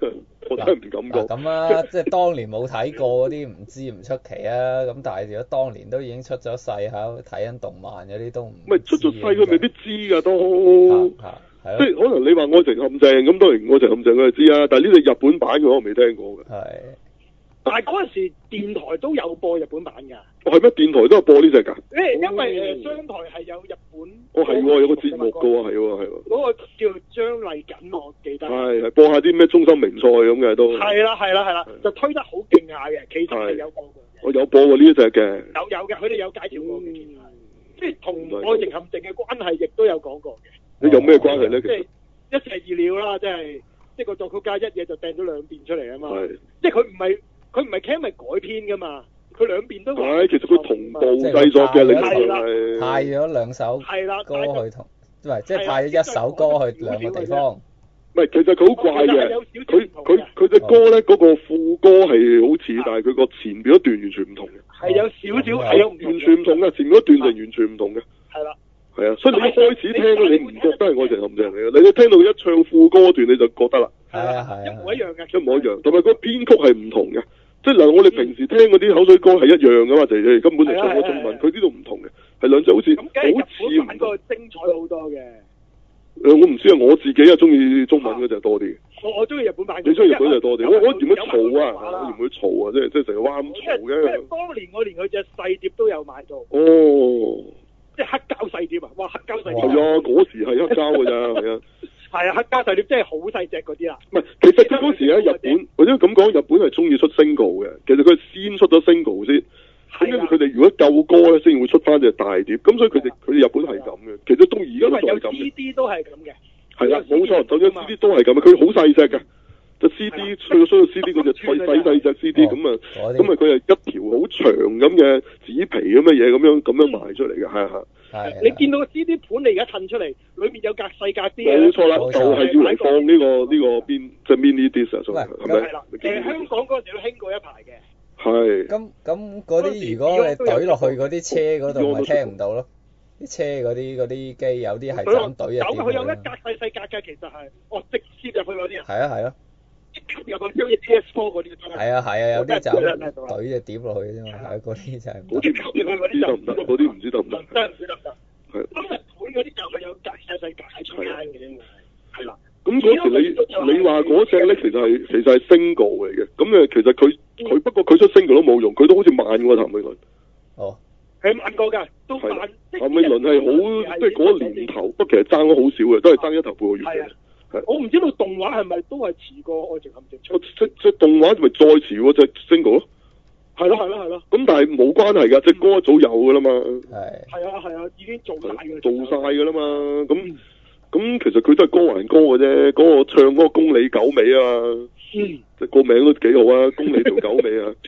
Speaker 1: 我真係唔敢講。
Speaker 2: 咁啊，即係當年冇睇過嗰啲唔知唔出奇啊。咁但係如果當年都已經出咗世喺睇緊動漫嗰啲都唔
Speaker 1: 唔係出咗世佢未必知㗎都。
Speaker 2: 係
Speaker 1: 即係可能你話愛情陷阱咁，當然愛情陷阱佢就知啊。但係呢隻日本版嘅我未聽過嘅。
Speaker 2: 係。
Speaker 3: 但係嗰陣時電台都有播日本版㗎。
Speaker 1: 哦，係咩？電台都有播呢隻㗎？
Speaker 3: 因因為誒商台係有日本。
Speaker 1: 哦，係喎，有個節目㗎喎，係喎，係喎。
Speaker 3: 嗰個叫張麗瑾，我記得。
Speaker 1: 係係播下啲咩中心名賽咁嘅都。係
Speaker 3: 啦係啦係啦，就推得好勁下嘅，其實係有播過嘅。
Speaker 1: 我有播過呢一隻嘅。
Speaker 3: 有有嘅，佢哋有介紹過嘅，即係同愛情陷阱嘅關係，亦都有講過嘅。
Speaker 1: 你有咩關係咧？
Speaker 3: 即係一石二鳥啦，即係即係個作曲家一嘢就掟咗兩邊出嚟啊嘛。即係佢唔係佢唔係 Cam 改編噶嘛，佢兩邊都。係，其實佢同步製作嘅，你係
Speaker 2: 派咗兩首歌去同，唔係即係派咗一首歌去兩個地方。
Speaker 1: 唔係，其實佢好怪嘅，佢佢佢隻歌咧嗰個副歌係好似，但係佢個前邊一段完全唔同嘅。係有少少係有完全唔同嘅，前邊一段就完全唔同嘅。係啦。係啊，所以你一開始聽咧，你唔覺得係愛情陷阱嚟嘅，你聽到一唱副歌段你就覺得啦。係啊係啊，一模一樣嘅，一模一樣，同埋個編曲係唔同嘅，即係嗱我哋平時聽嗰啲口水歌係一樣噶嘛，就係根本就唱咗中文，佢呢度唔同嘅，係兩隻好似好似唔同。精彩好多嘅。誒，我唔知啊，我自己啊中意中文嗰隻多啲。我我中意日本版。你中意日本就多啲，我我嫌佢嘈啊，我嫌佢嘈啊，即係即係成日話咁嘈嘅。當年我連佢隻細碟都有買到。哦。即係黑膠細碟啊！哇，黑膠細碟係啊，嗰時係黑膠㗎咋，係啊，係啊，黑膠細碟即係好細隻嗰啲啦。唔係，其實佢嗰時喺日本，或者咁講，日本係中意出 single 嘅。其實佢先出咗 single 先，咁跟住佢哋如果夠歌咧，先會出翻隻大碟。咁所以佢哋佢哋日本係咁嘅。其實到而家都仲係咁嘅。C D 都係咁嘅。係啦，冇錯，就算 C D 都係咁嘅。佢好細隻嘅，就 C D 去到需要 C D 嗰隻細細細隻 C D 咁啊，咁啊佢係一條好長咁嘅紙皮咁嘅嘢咁樣咁樣賣出嚟嘅，係啊。係，你見到個 C D 盤，你而家褪出嚟，裏面有格細格啲。冇錯啦，就係要嚟放呢個呢個邊即係 mini disc 啊，係咪？係啦，誒香港嗰陣時都興過一排嘅。係。咁咁嗰啲如果你懟落去嗰啲車嗰度，咪聽唔到咯？啲車嗰啲嗰啲機有啲係咁懟入。有佢有一格細細格嘅，其實係，哦，直接入去嗰啲啊。係啊係啊。有個好似 P S four 嗰啲真係。係啊係啊，有啲就懟隻碟落去啫嘛，係嗰啲就係。嗰啲嗰啲就唔得，嗰啲唔知得唔得。真係唔知得唔得。係。咁日本嗰啲就係有格細細格喺中間嘅啫嘛。係啦。咁嗰時你你話嗰隻咧，其實係其實係 single 嚟嘅。咁誒，其實佢佢不過佢出 single 都冇用，佢都好似慢過譚詠麟。哦。係慢過㗎，都慢。譚詠麟係好即係嗰年頭，不過其實爭咗好少嘅，都係爭一頭半個月嘅。我唔知道動畫係咪都係遲過愛情陷阱出？即即動畫咪再遲嗰隻 single 咯？係咯係咯係咯。咁但係冇關係㗎，隻歌一早有㗎啦嘛。係。係啊係啊，已經做晒㗎。做晒㗎啦嘛，咁咁其實佢都係歌還歌嘅啫，嗰個唱嗰個公里九尾啊，嗯，即個名都幾好啊，公里條九尾啊。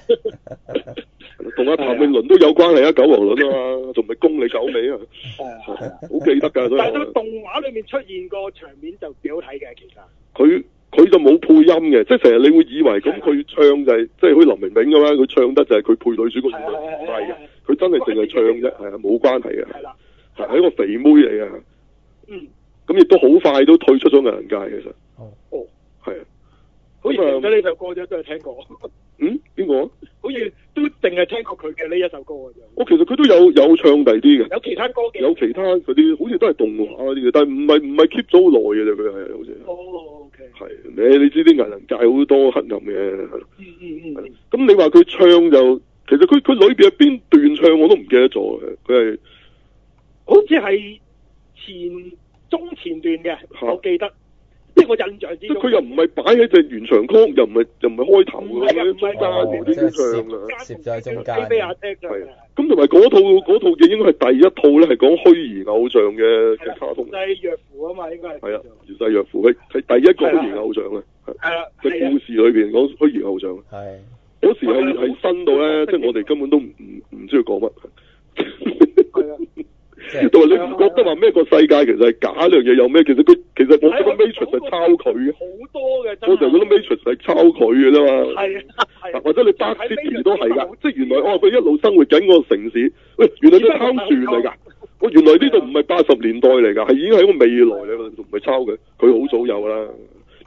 Speaker 1: 同阿譚詠麟都有關係啊，九和倫啊嘛，仲唔係公里九尾啊？係啊，好記得㗎。但係佢動畫裏面出現個場面就幾好睇嘅，其實。佢佢就冇配音嘅，即係成日你會以為咁佢唱就係即係好似林明明咁樣，佢唱得就係佢配女主角唔係嘅，佢真係淨係唱啫，係啊，冇關係嘅。係啦，係一個肥妹嚟嘅。嗯。咁亦都好快都退出咗藝人界，其實。哦。哦。係啊。好似聽咗呢首歌啫，都係聽過。嗯？邊個？好似都淨係聽過佢嘅呢一首歌嘅啫。我其實佢都有有唱第啲嘅。有其他歌嘅。有其他嗰啲，好似都係動畫嗰啲嘅，但係唔係唔係 keep 咗好耐嘅啫，佢係好似。哦 ，OK。係，你你知啲藝人界好多黑暗嘅，係咯。嗯嗯嗯。咁你話佢唱就，其實佢佢裏邊係邊段唱我都唔記得咗嘅，佢係好似係前中前段嘅，我記得。即係我印象之中，即係佢又唔係擺喺隻原唱曲，又唔係又唔係開頭嘅，喺中間嗰啲先唱啊，攝咗喺中間。係，咁同埋嗰套嗰套嘢應該係第一套咧，係講虛擬偶像嘅嘅卡通。係弱夫啊嘛，應該係。係啊，絕世弱夫，佢係第一個虛擬偶像啊。係啊。嘅故事裏邊講虛擬偶像。係。嗰時係係新到咧，即係我哋根本都唔唔唔知佢講乜。係啊。同埋你唔覺得話咩個世界其實係假呢樣嘢有咩？其實佢其實我覺得 Matrix 係抄佢嘅，好多嘅。我就覺得 Matrix 係抄佢嘅啫嘛。係啊，係。或者你 Dark City 都係㗎，即係原來哦佢一路生活緊嗰個城市，喂原來都抄船嚟㗎。我原來呢度唔係八十年代嚟㗎，係已經係一個未來嚟㗎，唔係抄嘅。佢好早有啦。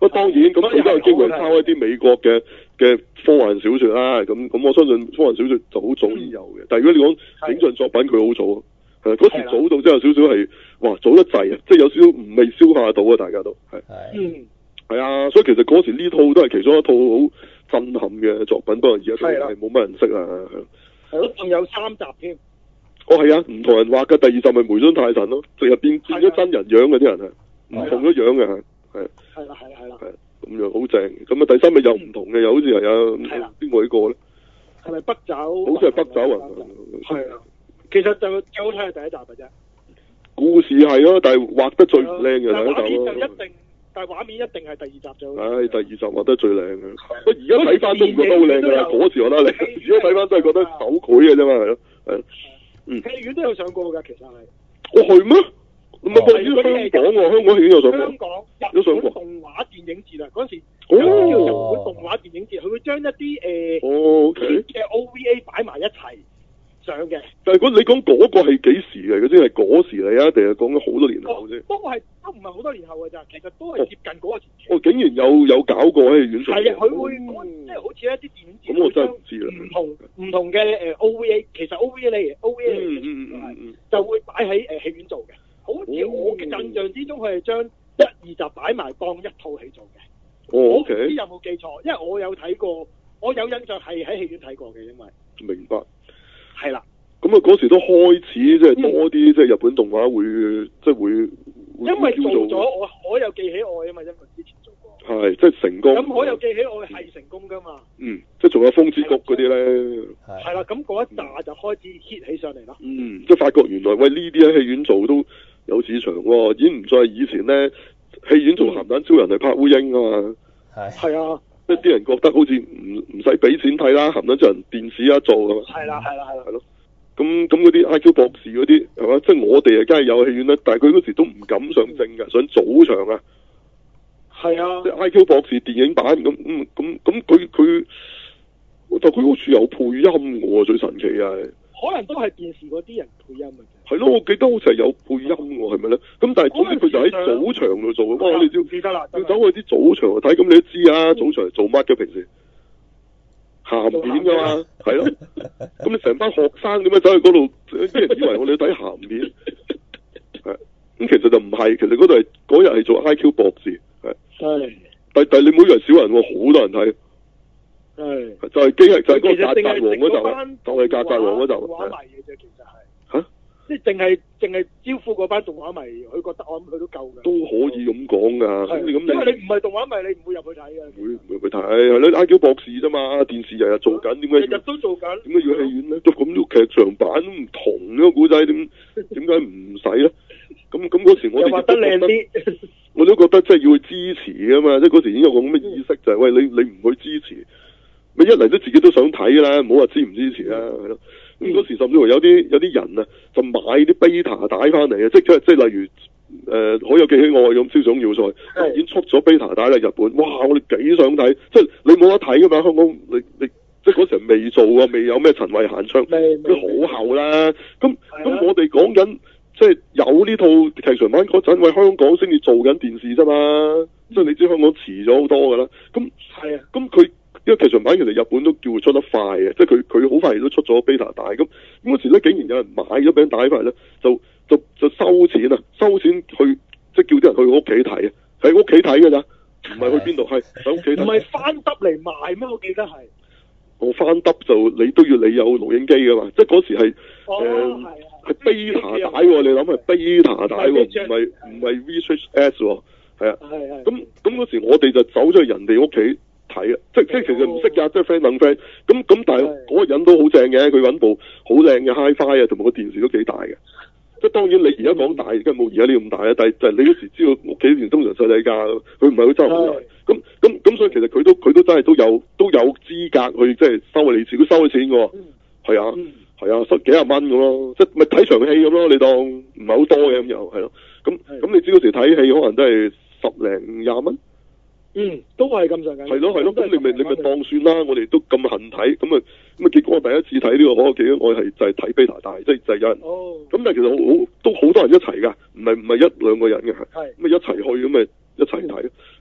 Speaker 1: 不過當然咁佢都有機會抄一啲美國嘅嘅科幻小說啦。咁咁我相信科幻小說就好早已有嘅。嗯、但係如果你講影像作品，佢好早。係嗰時早到真係有少少係，哇早得滯啊！即係有少少唔未消化到啊，大家都係。
Speaker 3: 嗯。係
Speaker 1: 啊，所以其實嗰時呢套都係其中一套好震撼嘅作品，不過而家係冇乜人識啊。
Speaker 3: 係咯，仲有三集添。
Speaker 1: 哦，係啊，唔同人畫嘅第二集咪梅津泰臣咯，直入變變咗真人樣嘅啲人啊，唔同咗樣嘅係。
Speaker 3: 係啦，係啦，係啦。
Speaker 1: 係咁樣好正，咁啊第三咪又唔同嘅，又好似係啊邊個呢個咧？
Speaker 3: 係咪北斗？
Speaker 1: 好似係北斗啊。
Speaker 3: 係啊。其實就最好睇係第一集嘅啫。
Speaker 1: 故事係咯，但係畫得最唔靚嘅第一集咯。
Speaker 3: 畫面就一定，但係畫面一定係第二集就。
Speaker 1: 唉，第二集畫得最靚嘅。不過而家睇翻都唔覺得好靚㗎啦，嗰時我覺得你，而家睇翻真係覺得手繪嘅啫嘛，係咯，係。嗯。戲
Speaker 3: 院都有上過㗎，其實係。
Speaker 1: 哦，係咩？唔係喎，香港喎，香港戲院有上過。
Speaker 3: 香港日本動畫電影節啊，嗰陣時有叫日本動畫電影節，佢會將一啲誒
Speaker 1: 哦嘅
Speaker 3: O V A 擺埋一齊。上嘅，
Speaker 1: 但係如果你講嗰個係幾時嚟嘅先？係嗰時嚟啊，定係講咗好多年後啫？
Speaker 3: 都係都唔係好多年後嘅咋，其實都係接近嗰個時期。
Speaker 1: 哦，竟然有有搞過喺院上。
Speaker 3: 係啊，佢會即係好似一啲電影節。
Speaker 1: 咁我真係唔知啦。
Speaker 3: 唔同唔同嘅誒 O V A，其實 O V A 嚟 O V A 嚟嘅，就會擺喺誒戲院做嘅。好似我嘅印象之中，佢係將一二集擺埋當一套戲做嘅。
Speaker 1: 哦，OK。
Speaker 3: 唔知有冇記錯？因為我有睇過，我有印象係喺戲院睇過嘅，因為。
Speaker 1: 明白。
Speaker 3: 係啦。
Speaker 1: 咁啊，嗰時都開始即係多啲，即係日本動畫會即係會，
Speaker 3: 因為做咗我我有記起愛啊嘛，因為之前做過。
Speaker 1: 係，即係成功。
Speaker 3: 咁我有記起愛係成功噶嘛？
Speaker 1: 嗯，即係仲有風之谷嗰啲咧。
Speaker 3: 係啦，咁嗰一紮就開始 hit 起上嚟啦。
Speaker 1: 嗯，即係發覺原來喂呢啲喺戲院做都有市場喎，已經唔再係以前咧戲院做鹹蛋超人係拍烏蠅啊嘛。
Speaker 3: 係。係啊。
Speaker 1: 即係啲人覺得好似唔唔使俾錢睇啦，鹹蛋超人電視一做啊嘛。
Speaker 3: 係啦，係啦，係啦。
Speaker 1: 係咯。咁咁嗰啲 I Q 博士嗰啲係嘛？即係我哋啊，梗係有戲院啦，但係佢嗰時都唔敢上正㗎，想早場啊。
Speaker 3: 係啊。即係
Speaker 1: I Q 博士電影版咁咁咁咁佢佢，但佢好似有配音喎，最神奇係。
Speaker 3: 可能都係電視嗰啲人配音嘅。
Speaker 1: 係咯，我記得好似係有配音喎，係咪咧？咁但係總之佢就喺早場度做啊。哇！你知
Speaker 3: 記得啦。
Speaker 1: 要走去啲早場度睇，咁你都知啊，早場係做乜嘅平時？鹹片噶嘛，係咯，咁你成班學生點解走去嗰度？啲人以為我哋睇鹹片，係，咁其實就唔係，其實嗰度係嗰日係做 I Q 博士，係，係，但但你唔好以為少人喎，好多人睇，係，就係機械，就係嗰個格格王嗰集，就係格格王嗰集，
Speaker 3: 動畫迷嘅啫，其實係，嚇，即係淨係淨係招呼嗰班動畫迷，佢覺得我諗佢都夠嘅，
Speaker 1: 都可以咁講㗎，咁你咁你，因
Speaker 3: 為你唔係動畫迷，你唔會入去睇嘅，
Speaker 1: 會唔會去睇？係咯 ，I Q 博士啫嘛，電視日日做緊，點解？
Speaker 3: 日日都做緊，
Speaker 1: 點解要戲院咧？咁呢個劇場版都唔同呢個古仔，點點解唔使咧？咁咁嗰時我哋
Speaker 3: 畫得靚啲，
Speaker 1: 我都覺得即係要去支持㗎嘛，即係嗰時已經有個咁嘅意識，就係喂你你唔去支持，咪一嚟都自己都想睇啦，唔好話支唔支持啦，係咯。咁嗰時甚至乎有啲有啲人啊，就買啲 beta 帶翻嚟啊，即係即係例如誒好有記起愛咁，超總要塞已經出咗 beta 帶嚟日本，哇！我哋幾想睇，即係你冇得睇㗎嘛，香港你你即係嗰時未做啊，未有咩陳慧嫻唱，都好後啦。咁咁我哋講緊即係有呢套劇場版嗰陣，喂香港先至做緊電視啫嘛，即係你知香港遲咗好多㗎啦。咁係啊，咁佢。因為劇場版其實日本都叫出得快嘅，即係佢佢好快都出咗 beta 帶，咁咁嗰時咧竟然有人買咗餅帶翻嚟咧，就就就收錢啊，收錢去即係叫啲人去屋企睇啊，喺屋企睇㗎咋，唔係去邊度，係喺屋企睇。唔係翻得嚟賣咩？我記得係。我翻得就你都要你有錄影機㗎嘛，即係嗰時係誒係 beta 帶喎，你諗係 beta 帶喎，唔係唔係 V H S 喎，係啊。係係。咁咁嗰時我哋就走咗去人哋屋企。睇啊，即即其實唔識㗎，即係 friend 等 friend。咁咁但係嗰個人都好正嘅，佢揾部好靚嘅 HiFi 啊，同埋個電視都幾大嘅。即係當然你而家講大，而家冇而家呢咁大啊。但係就係你嗰時知道屋企電通常細細架，佢唔係好真係好大。咁咁咁所以其實佢都佢都真係都有都有資格去即係收你錢，佢收咗錢嘅喎。係啊係啊，收幾廿蚊咁咯，即係咪睇場戲咁咯？你當唔係好多嘅咁又係咯。咁咁你知嗰時睇戲可能都係十零廿蚊。嗯，都係咁上緊。係咯係咯，咁你咪你咪當算啦。我哋都咁恨睇，咁啊咁啊，結果我第一次睇呢個可可記憶愛係就係睇 beta 帶，即係就係有人。哦。咁但係其實好好都好多人一齊㗎，唔係唔係一兩個人嘅係。係。咁啊一齊去咁咪一齊睇，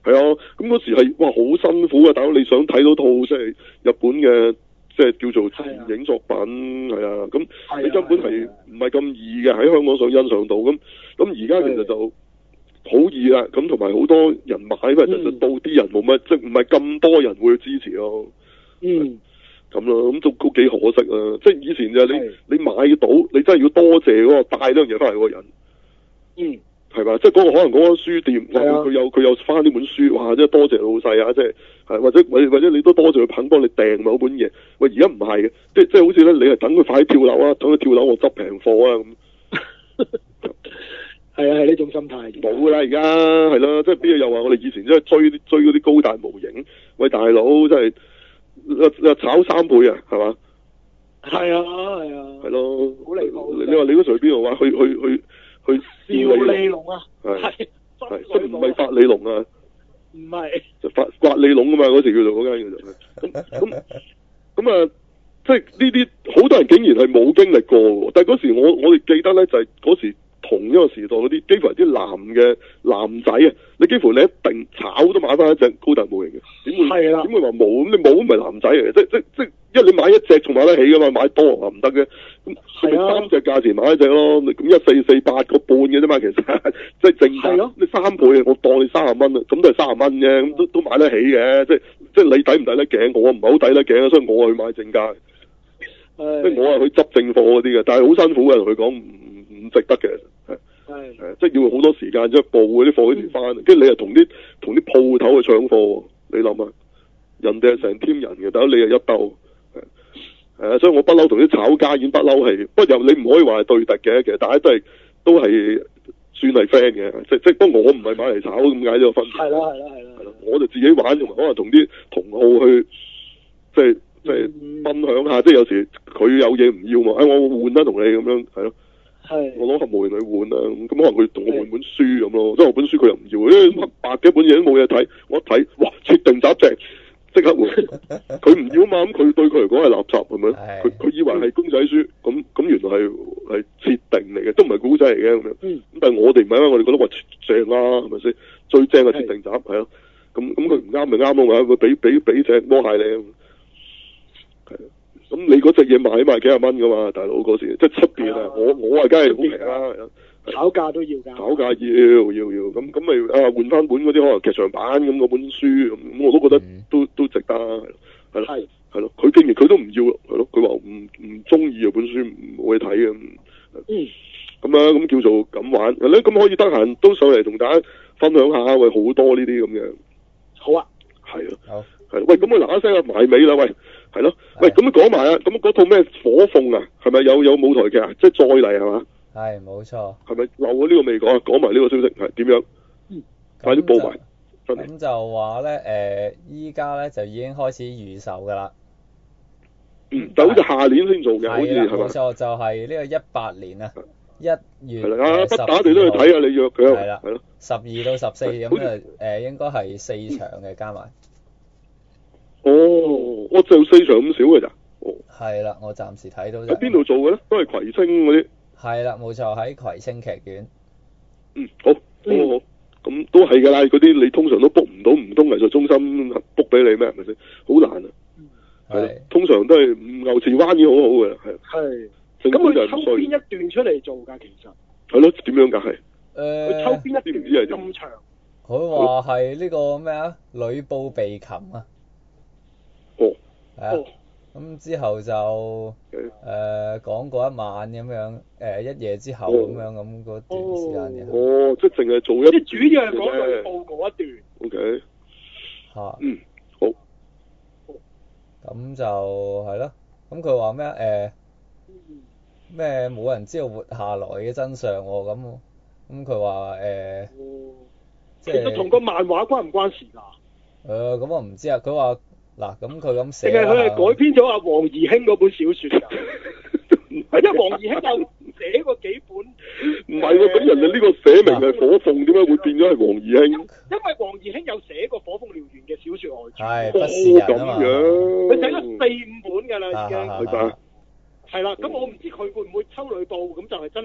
Speaker 1: 係啊，咁嗰時係哇好辛苦啊！大佬你想睇到套即係日本嘅即係叫做電影作品係啊，咁你根本係唔係咁易嘅喺香港想欣賞到咁，咁而家其實就好易啦，咁同埋好多人買，因為其實到啲人冇乜，即係唔係咁多人會支持咯。嗯。咁咯，咁都都幾可惜啊！即係以前就你你買到，你真係要多謝嗰個帶呢樣嘢翻嚟嗰個人。嗯。係嘛？即係嗰個可能嗰間書店，佢佢有佢有翻呢本書，哇！即係多謝老細啊！即係係或者或者或者你都多謝佢肯幫你訂某本嘢。喂，而家唔係嘅，即係即係好似咧，你係等佢快啲跳樓啊，等佢跳樓我執平貨啊咁。
Speaker 3: 係啊，係呢種心態。
Speaker 1: 冇啦，而家係啦，即係邊個又話我哋以前真係追追嗰啲高達模型？喂，大佬真係炒三倍啊，係嘛？係啊，係啊。係咯。好離譜。你話你嗰時去邊度話？去去去去
Speaker 3: 兆利龍啊？
Speaker 1: 係。係。即係唔係法利龍啊？
Speaker 3: 唔係。
Speaker 1: 就法刮利龍啊嘛，嗰時叫做嗰間叫做。咁咁咁啊！即係呢啲好多人竟然係冇經歷過喎，但係嗰時我我哋記得咧就係嗰時。同一個時代嗰啲，幾乎係啲男嘅男仔啊！你幾乎你一定炒都買翻一隻高達模型嘅，點會？係啦。點會話冇？咁你冇唔係男仔嚟嘅，即即即，因為你買一隻仲買得起噶嘛，買多話唔得嘅。咁係啊，三隻價錢買一隻咯，咁一四四八個半嘅啫嘛，其實即係正價。係咯。你三倍，我當你三十蚊啊，咁都係三十蚊啫，咁都都買得起嘅，即即你抵唔抵得頸？我唔係好抵得頸，所以我去買正價。即係我係去執正貨嗰啲嘅，但係好辛苦嘅，同佢講唔唔值得嘅。係，係，即係要好多時間，即係報嗰啲貨先翻，跟住、嗯、你又同啲同啲鋪頭去搶貨，你諗下，人哋係成 team 人嘅，但係你係一兜，係啊，所以我不嬲同啲炒家已經不嬲係，不過又你唔可以話係對敵嘅，其實大家都係都係算係 friend 嘅，即即不過我唔係買嚟炒咁解呢個分別。係啦，係啦，係啦，係啦，我就自己玩，同埋可能同啲同好去，即係即係分享下，即係有時佢有嘢唔要嘛，哎我換啦同你咁樣，係咯。係，我攞盒模型去換啦，咁可能佢同我換本書咁咯，即係我本書佢又唔要，因為黑白嘅本嘢都冇嘢睇，我一睇，哇，設定集正，即刻換，佢唔要嘛，咁佢對佢嚟講係垃圾係咪？佢佢以為係公仔書，咁咁原來係係設定嚟嘅，都唔係古仔嚟嘅咁樣。咁但係我哋唔係啊，我哋覺得話正啦，係咪先？最正嘅設定集係咯，咁咁佢唔啱咪啱咯嘛，佢俾俾俾隻魔蟹你。係。咁你嗰隻嘢買賣幾廿蚊噶嘛，大佬嗰時即係出邊啊！我我啊，梗係好平啦，炒價都要㗎。炒價要要要，咁咁咪啊換翻本嗰啲可能劇場版咁嗰本書咁，我都覺得都都值得，係咯係係咯，佢竟然佢都唔要，係咯，佢話唔唔中意啊本書唔好去睇嘅，嗯，咁啊咁叫做咁玩，係咧咁可以得閒都上嚟同大家分享下，喂好多呢啲咁嘅。好啊，係啊，好係，喂咁我嗱一聲啊埋尾啦，喂。係咯，喂，咁講埋啊，咁嗰套咩火鳳啊，係咪有有舞台劇啊？即係再嚟係嘛？係，冇錯。係咪漏咗呢個未講啊？講埋呢個消息係點樣？嗯，快啲報埋。咁就話咧，誒，依家咧就已經開始預售噶啦。嗯，但好似下年先做嘅，好似係嘛？冇錯，就係呢個一八年啊，一月。係啦，啊，不打地都去睇啊！你約佢。係啦。係咯。十二到十四咁啊，誒，應該係四場嘅加埋。哦，我就四場咁少嘅咋？哦，係啦，我暫時睇到。喺邊度做嘅咧？都係葵青嗰啲。係啦，冇錯，喺葵青劇院。嗯，好，好，好，咁都係噶啦。嗰啲你通常都 book 唔到，唔通藝術中心 book 俾你咩？係咪先？好難啊。係。通常都係牛池灣已經好好嘅，係。係。咁佢抽邊一段出嚟做噶？其實。係咯，點樣噶？係。誒。佢抽邊一段？唔知係咁長。佢話係呢個咩啊？呂布被擒啊！哦，係啊，咁之後就誒講過一晚咁樣，誒一夜之後咁樣咁嗰段時間嘅。哦，即係淨係做一，即係主要係講呂布嗰一段。O K。嚇。嗯，好。咁就係咯，咁佢話咩誒咩冇人知道活下來嘅真相喎，咁咁佢話誒，其實同個漫畫關唔關事㗎？誒，咁我唔知啊，佢話。嗱，咁佢咁寫，定係佢係改編咗阿黃怡興嗰本小説㗎？係因為黃怡興有寫過幾本。唔係喎，咁人哋呢個寫明係火鳳，點解會變咗係黃怡興？因為黃怡興有寫過《火鳳燎原》嘅小説外傳。係不是人啊嘛。佢寫咗四五本㗎啦，已經。係吧？係啦，咁我唔知佢會唔會抽呂布，咁就係真係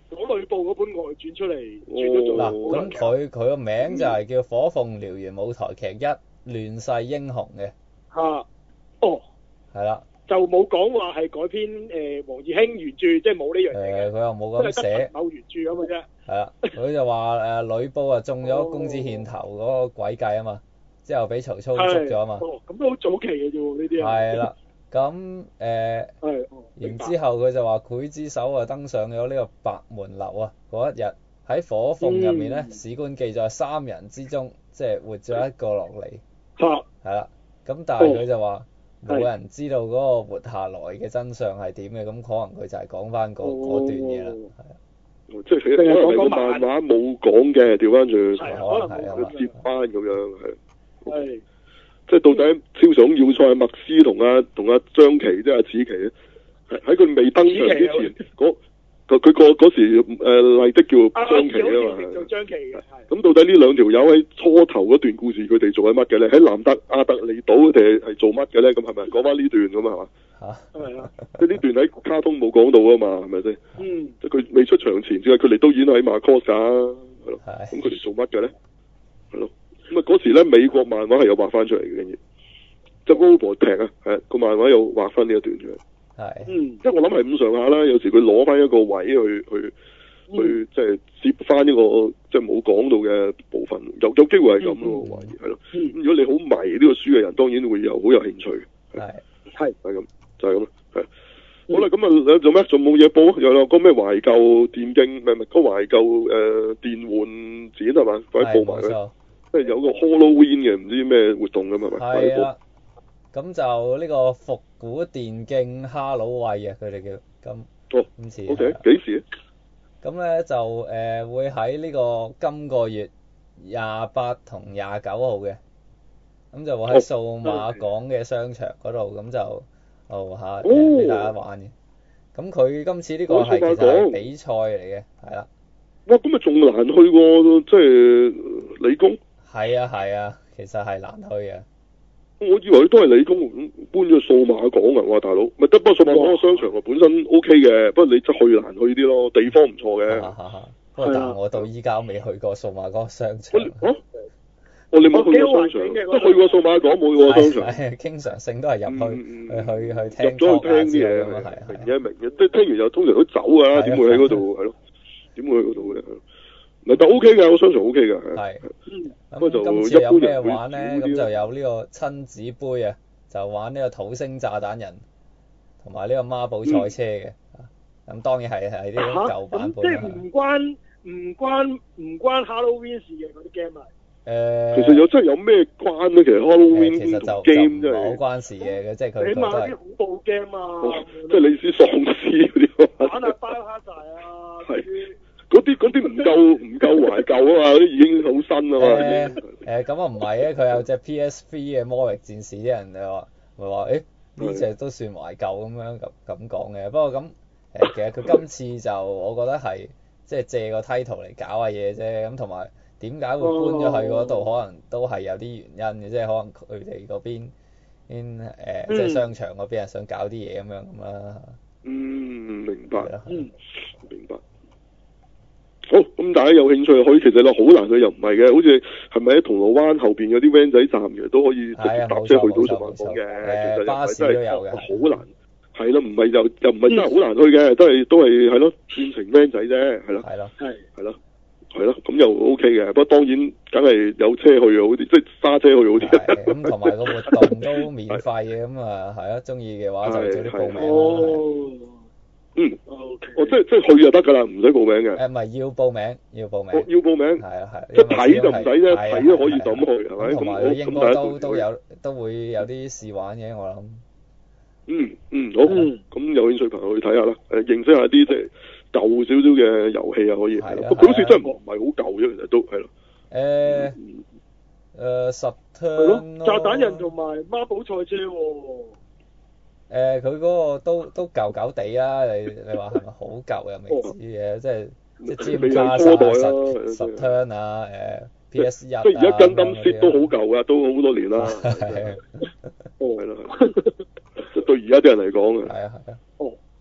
Speaker 3: 攞呂布嗰本外傳出嚟，轉咗做
Speaker 2: 嗱，咁佢佢個名就係叫《火鳳燎原舞台劇一亂世英雄》嘅。
Speaker 3: 嚇，哦，
Speaker 2: 係啦。
Speaker 3: 就冇講話係改編誒黃義興原著，即係冇呢樣嘢嘅。
Speaker 2: 誒，佢又冇咁寫。
Speaker 3: 某原著咁嘅啫。
Speaker 2: 係啦，佢就話誒呂布啊中咗公子獻頭嗰個詭計啊嘛，之後俾曹操捉咗啊嘛。
Speaker 3: 哦，咁都好早期嘅啫喎，呢啲啊。
Speaker 2: 係啦，咁誒，
Speaker 3: 係，
Speaker 2: 然之後佢就話劊子手啊登上咗呢個白門樓啊，嗰一日喺火鳳入面咧，史官記載三人之中，即係活咗一個落嚟。
Speaker 3: 嚇。
Speaker 2: 係啦，咁但係佢就話冇人知道嗰個活下來嘅真相係點嘅，咁可能佢就係講翻嗰嗰段嘢啦，係啊。
Speaker 1: 即係可能係個漫畫冇講嘅，調翻轉，
Speaker 2: 可能係啊，
Speaker 1: 接翻咁樣係。
Speaker 3: 係。
Speaker 1: 即係到底超常要塞麥斯同阿同阿張琪即係阿子琪喺喺佢未登場之前，嗰佢佢個嗰時誒麗的叫張琪啊嘛。
Speaker 3: 做張琪嘅。
Speaker 1: 咁到底呢兩條友喺初頭嗰段故事佢哋做緊乜嘅咧？喺南特阿特利島佢哋係做乜嘅咧？咁係咪講翻呢段咁啊？係嘛？
Speaker 3: 嚇。係啊。
Speaker 1: 即係呢段喺卡通冇講到啊嘛，係咪先？
Speaker 3: 嗯。
Speaker 1: 即係佢未出場前，即係佢哋都已經喺馬 cos 㗎，係咯。
Speaker 2: 係。
Speaker 1: 咁佢哋做乜嘅咧？係咯。咁啊嗰時咧美國漫畫係有畫翻出嚟嘅，跟住即係 Robotech 啊，係個漫畫有畫翻呢一段出嚟。
Speaker 2: 係。
Speaker 1: 嗯，即係我諗係咁上下啦。有時佢攞翻一個位去去。去即係接翻呢個即係冇講到嘅部分，有有機會係咁咯，懷疑係咯。咁如果你好迷呢個書嘅人，當然會有好有興趣。
Speaker 2: 係
Speaker 1: 係係咁，就係咁咯。係好啦，咁啊做咩？仲冇嘢報？又有個咩懷舊電競，唔係唔係個懷舊誒電玩展係嘛？快啲報埋佢。即係有個 Halloween 嘅唔知咩活動咁係咪？
Speaker 2: 係啦。咁就呢個復古電競哈魯喂啊，佢哋叫咁。
Speaker 1: 哦。
Speaker 2: 今次。
Speaker 1: O K，幾時？
Speaker 2: 咁咧就誒、呃、會喺呢個今個月廿八同廿九號嘅，咁就會喺數碼港嘅商場嗰度，咁就哦嚇俾大家玩嘅。咁佢今次呢個係其實係比賽嚟嘅，係啦。
Speaker 1: 哇！咁咪仲難去喎，即係理工。係
Speaker 2: 啊係啊，其實係難去嘅。
Speaker 1: 我以為佢都係理工搬咗數碼港啊！哇，大佬，咪得不過數碼港個商場啊本身 O K 嘅，不過你即係去難去啲咯，地方唔錯嘅。
Speaker 2: 不過但係我到依家未去過數碼港商場。
Speaker 1: 哦，我你冇去過商場，即係去過數碼港冇去過商場。
Speaker 2: 係經常性都係入去去去去聽。
Speaker 1: 入咗去聽啲嘢，明嘅明嘅，即係聽完又通常都走㗎啦，點會喺嗰度係咯？點會喺嗰度嘅？唔係，但 O K 嘅，個商場 O K 嘅。係。
Speaker 2: 咁今次有咩玩咧？咁就有呢個親子杯啊，就玩呢個土星炸彈人，同埋呢個孖寶賽車嘅。咁當然係係啲舊版本。即係
Speaker 3: 唔關唔關唔關 Halloween 事嘅嗰啲 game 啊。
Speaker 2: 誒。
Speaker 1: 其實有真係有咩關咧？其實 Halloween
Speaker 2: 其實就
Speaker 1: game
Speaker 2: 就唔好關事嘅，即係佢
Speaker 3: 起碼啲恐怖 game 啊。
Speaker 1: 即係你知喪屍嗰啲。
Speaker 3: 玩下包哈仔啊！
Speaker 1: 係。嗰啲嗰啲唔夠唔夠懷舊啊嘛，嗰啲已經好新啊嘛。
Speaker 2: 誒誒咁啊唔係啊，佢有隻 P S three 嘅魔域戰士，啲人就話咪話誒呢隻都算懷舊咁樣咁咁講嘅。不過咁誒其實佢今次就我覺得係即係借個 title 嚟搞下嘢啫。咁同埋點解會搬咗去嗰度，可能都係有啲原因嘅，即係可能佢哋嗰邊誒即係商場嗰邊係想搞啲嘢咁樣咁啦。
Speaker 1: 嗯，明白。嗯，明白。好，咁大家有興趣可以，其實咧好難去又唔係嘅，好似係咪喺銅鑼灣後邊有啲 van 仔站其實都可以直接搭車去到數碼港嘅，其實巴士都有嘅，好難，係咯，唔係就又唔係真係好難去嘅，都係都係係咯，變成 van 仔啫，係咯，係咯，係係咯，係咯，咁又 OK 嘅，不過當然梗係有車去好啲，即係揸車去好啲。
Speaker 2: 咁同埋個活動都免費嘅，咁啊係啊，中意嘅話就早啲報名啦。
Speaker 1: 嗯，哦，即係即係去就得㗎啦，唔使報名嘅。
Speaker 2: 誒唔係要報名，要報名。
Speaker 1: 要報名。係啊係。即係睇就唔使啫，睇都可以就咁去，係咪？
Speaker 2: 同埋應該都都有都會有啲試玩嘅，我諗。
Speaker 1: 嗯嗯，好，咁有興趣朋友去睇下啦，誒認識下啲即係舊少少嘅遊戲啊，可以。係啊。佢好似真係唔係好舊啫，其實都係咯。
Speaker 2: 誒誒十 turn 咯。
Speaker 3: 炸彈人同埋孖寶賽車喎。
Speaker 2: 誒佢嗰個都都舊舊地啦，你你話係咪好舊又未知嘅，即係即係尖卡十十 turn 啊，誒 P S 一啊，
Speaker 1: 即係而家跟燈 set 都好舊噶，都好多年啦。
Speaker 2: 係。
Speaker 1: 哦，係咯，係。對而家啲人嚟講啊。
Speaker 2: 係啊係啊。
Speaker 3: 哦。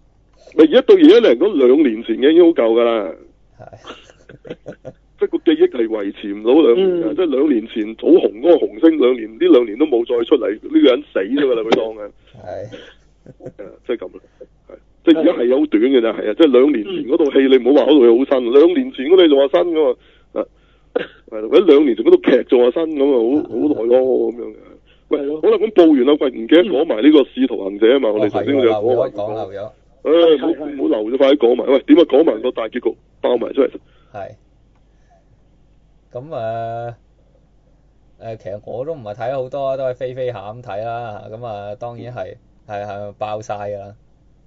Speaker 1: 咪而家對而家嚟講，兩年前嘅已經好夠㗎啦。係。即係個記憶係維持唔到兩年㗎，嗯、即係兩年前好紅嗰個紅星，兩年呢兩年都冇再出嚟，呢、呢個人死咗㗎啦，佢當嘅。係。誒，即係咁啦，係，即係而家係好短嘅啫，係啊，即係兩年前嗰套戲，你唔好話嗰套戲好新，兩年前嗰套仲話新㗎嘛，啊，係，或者兩年前嗰套劇仲話新咁啊，好好耐咯咁樣嘅。喂，好啦，咁報完啦，喂，唔記得講埋呢個使徒行者啊嘛，我哋頭先有講埋。講漏咗。誒，唔好唔好漏咗，快啲講埋，喂，點解講埋個大結局爆埋出嚟？係。
Speaker 2: 咁誒誒，其實我都唔係睇好多，都係飛飛下咁睇啦。咁啊，當然係係係爆晒㗎啦。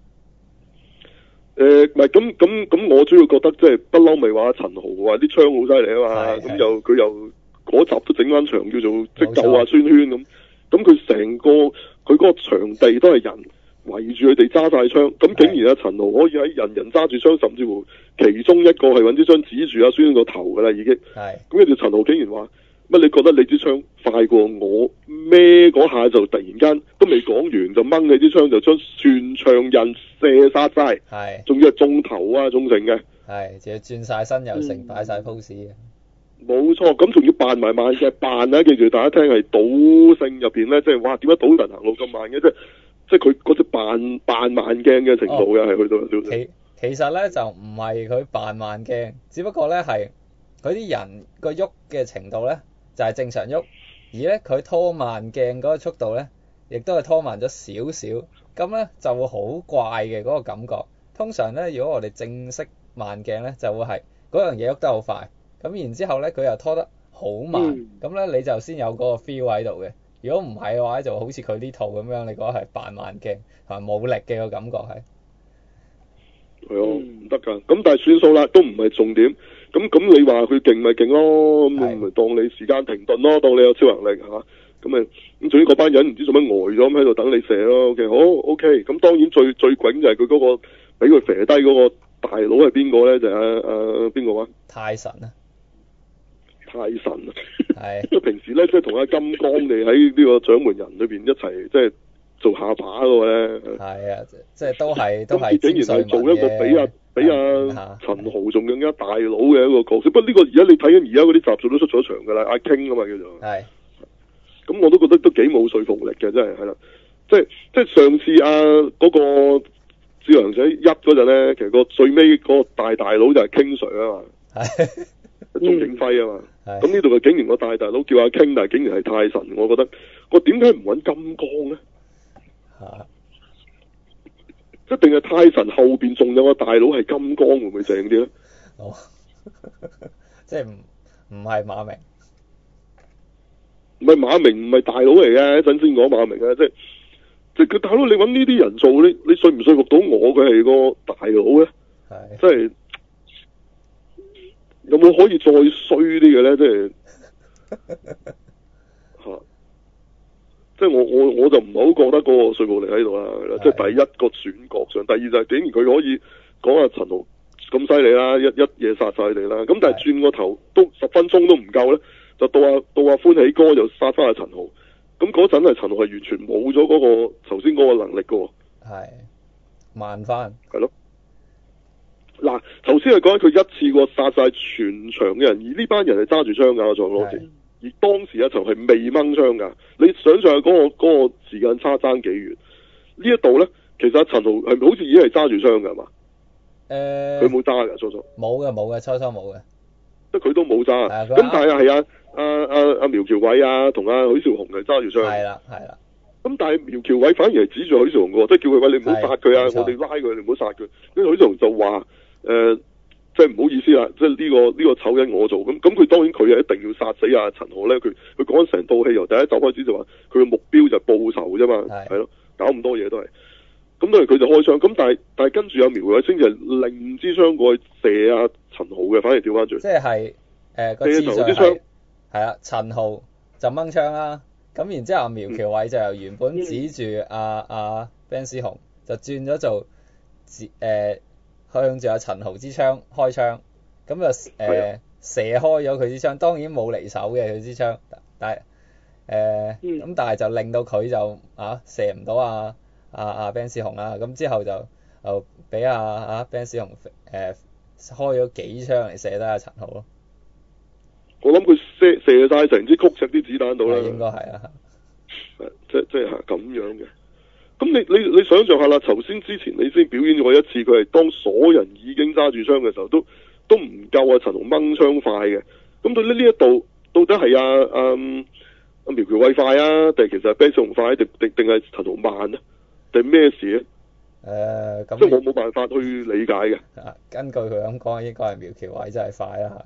Speaker 1: 誒，唔係咁咁咁，我主要覺得即係不嬲，咪話陳豪話啲槍好犀利啊嘛。咁又佢又嗰集都整翻場叫做即係救下孫圈咁。咁佢成個佢嗰個場地都係人圍住佢哋揸晒槍，咁竟然阿陳豪可以喺人人揸住槍，甚至乎其中一個係揾支槍指住阿孫圈個頭㗎啦，已經。係。咁跟住陳豪竟然話乜？你覺得你支槍快過我咩？嗰下就突然間都未講完，就掹你支槍就將全場人射殺晒。係。仲要係中頭啊，中成嘅。係，仲要轉晒身又成，擺晒 pose 嘅。冇錯，咁仲要扮埋慢嘅扮啊！記住大家聽係賭聖入邊咧，即係哇點解賭神行路咁慢嘅？即係即係佢嗰隻扮扮慢鏡嘅程度嘅係、哦、去到少少。其
Speaker 2: 其實咧就唔係佢扮慢鏡，只不過咧係佢啲人個喐嘅程度咧就係、是、正常喐，而咧佢拖慢鏡嗰個速度咧亦都係拖慢咗少少，咁咧就會好怪嘅嗰個感覺。通常咧如果我哋正式慢鏡咧就會係嗰樣嘢喐得好快。咁然之後咧，佢又拖得好慢，咁咧、嗯、你就先有嗰個 feel 喺度嘅。如果唔係嘅話，就好似佢呢套咁樣，你覺得係扮慢鏡同埋冇力嘅個感覺係。
Speaker 1: 係啊，唔得㗎。咁但係算數啦，都唔係重點。咁咁你話佢勁咪勁咯，咁咪當你時間停頓咯，當你有超能力嚇。咁咪咁，總之嗰班人唔知做乜呆咗咁喺度等你射咯。OK，好 OK。咁當然最最囧就係佢嗰個俾佢射低嗰個大佬係邊個咧？就係阿阿邊個啊？
Speaker 2: 泰神啊！
Speaker 1: 太神啊！
Speaker 2: 係
Speaker 1: 即係平時咧，即係同阿金剛哋喺呢個掌門人裏邊一齊，即係做下巴嗰個咧。係
Speaker 2: 啊，即係都係都係。
Speaker 1: 竟然係做一個比阿比阿陳豪仲更加大佬嘅一個角色。不過呢個而家你睇緊而家嗰啲集數都出咗場㗎啦，阿 King 啊嘛叫做。係。咁我都覺得都幾冇說服力嘅，真係係啦。即係即係上次啊嗰個智良仔一嗰陣咧，其實個最尾嗰個大大佬就係 King Sir 啊嘛。係。鍾景輝啊嘛，咁呢度嘅竟然個大大佬叫阿 King，但係竟然係泰神，我覺得我點解唔揾金剛咧？嚇、啊！即係定係泰神後邊仲有個大佬係金剛，會唔會正啲咧？
Speaker 2: 哦，即係唔唔係馬明？
Speaker 1: 唔係馬明，唔係大佬嚟嘅，一陣先講馬明啊！即係即係佢大佬，你揾呢啲人做，你你說唔說服到我佢係個大佬咧？係，即係。有冇可以再衰啲嘅咧？即係嚇，即係我我我就唔係好覺得嗰個說服力喺度啦。即係第一個選角上，第二就係竟然佢可以講阿陳豪咁犀利啦，一一嘢殺晒佢哋啦。咁但係轉個頭都十分鐘都唔夠咧，就到阿到阿歡喜哥就殺翻阿陳豪。咁嗰陣係陳豪係完全冇咗嗰個頭先嗰個能力嘅喎。係
Speaker 2: 慢翻。
Speaker 1: 係咯。嗱，頭先係講佢一次過殺晒全場嘅人，而呢班人係揸住槍㗎，仲攞住，而當時一場係未掹槍㗎。你想象下嗰個嗰個時間差爭幾遠？呢一度咧，其實阿陳豪係咪好似已經係揸住槍㗎嘛？誒，佢冇揸㗎，初初
Speaker 2: 冇嘅，冇嘅，初初冇嘅，
Speaker 1: 即係佢都冇揸。咁但係係啊，阿阿阿苗僑偉啊，同阿許紹雄係揸住槍。係啦，係啦。咁但係苗僑偉反而係指住許紹雄嘅，即係叫佢喂，你唔好殺佢啊！我哋拉佢，你唔好殺佢。跟住許紹雄就話。誒、呃，即係唔好意思啦，即係、這、呢個呢、這個醜人我做，咁咁佢當然佢係一定要殺死阿陳豪咧。佢佢講緊成套戲由第一集開始就話，佢嘅目標就係報仇啫嘛，係咯，搞咁多嘢都係。咁當然佢就開槍，咁但係但係跟住阿苗偉星就係另支槍過去射阿陳豪嘅，反而調翻轉。
Speaker 2: 即係誒個支槍係係啊，陳豪就掹槍啦，咁然之後苗僑偉就由原本指住阿阿 Ben 思雄，就轉咗做誒。呃向住阿陳豪支槍開槍，咁就誒、呃啊、射開咗佢支槍，當然冇離手嘅佢支槍，但係誒咁，呃嗯、但係就令到佢就啊射唔到阿阿阿 Ben 思雄啦，咁之後就就俾阿阿 Ben 小龍誒開咗幾槍嚟射低阿陳豪咯。
Speaker 1: 我諗佢射射曬成支曲尺啲子彈到啦。
Speaker 2: 應該係啊。
Speaker 1: 即即係咁樣嘅。咁你你你想象下啦，頭先之前你先表演過一次，佢係當所有人已經揸住槍嘅時候，都都唔夠阿陳豪掹槍快嘅。咁到呢呢一度到底係阿阿阿苗僑偉快啊，定係其實係 Ben 小龍快，定定定係陳豪慢啊？定咩事咧？
Speaker 2: 誒咁。
Speaker 1: 即係我冇辦法去理解嘅。
Speaker 2: 啊，根據佢咁講，應該係苗僑偉真係快啦。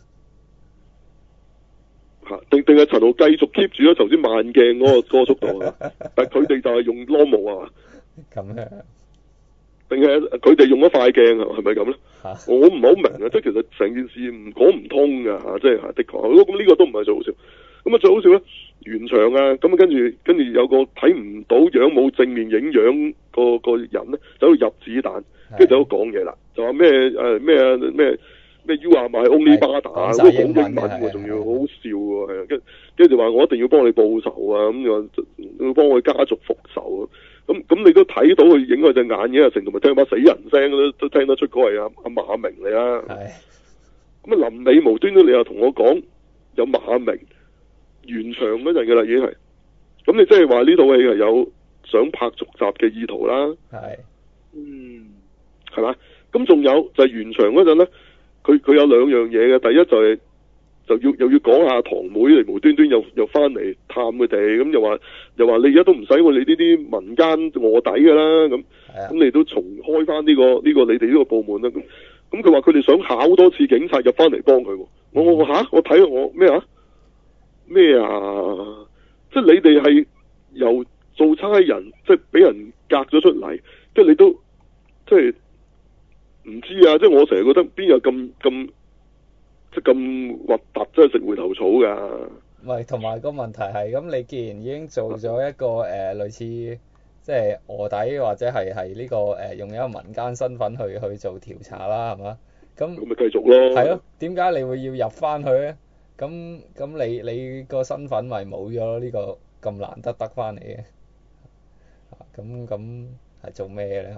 Speaker 1: 嚇，定定係陳豪繼續 keep 住咗頭先慢鏡嗰個嗰個速度啊？但係佢哋就係用 normal 啊嘛。
Speaker 2: 咁樣。定
Speaker 1: 係佢哋用咗快鏡啊？係咪咁咧？
Speaker 2: 嚇。我
Speaker 1: 唔係好明啊！即係其實成件事唔講唔通㗎嚇，即係嚇的確。咁呢個都唔係最好笑。咁啊最好笑咧，完場啊，咁跟住跟住有個睇唔到樣冇正面影樣個個人咧，走去入子彈，跟住就喺度講嘢啦，就話咩誒咩啊咩咩 You are my only brother 啊，嗰個講英文喎，仲要好好笑喎，係啊，跟跟住就話我一定要幫你報仇啊，咁又要幫我家族復仇啊，咁咁你都睇到佢影佢隻眼嘅，成同埋聽把死人聲都都聽得出嗰係阿阿馬明嚟啦。係。咁啊臨尾無端端你又同我講有馬明。完場嗰陣嘅啦，已經係，咁你即係話呢套戲係有想拍續集嘅意圖啦。係，嗯，係嘛？咁仲有就係、是、完場嗰陣咧，佢佢有兩樣嘢嘅，第一就係、是、就要又要講下堂妹嚟無端端又又翻嚟探佢哋，咁又話又話你而家都唔使我哋呢啲民間臥底㗎啦，咁咁你都重開翻呢、這個呢、這個你哋呢個部門啦，咁咁佢話佢哋想考多次警察入翻嚟幫佢，我我吓我睇我咩啊？咩啊？即係你哋係由做差人，即係俾人隔咗出嚟，即係你都即係唔知啊！即係我成日覺得邊有咁咁即係咁核突，即係食回頭草㗎。
Speaker 2: 唔係，同埋個問題係咁，你既然已經做咗一個誒、呃、類似即係臥底或者係係呢個誒、呃、用一個民間身份去去做調查啦，係嘛？咁
Speaker 1: 咁咪繼續咯。
Speaker 2: 係咯，點解你會要入翻去咧？咁咁你你個身份咪冇咗咯？呢個咁難得得翻嚟嘅，咁咁係做咩咧？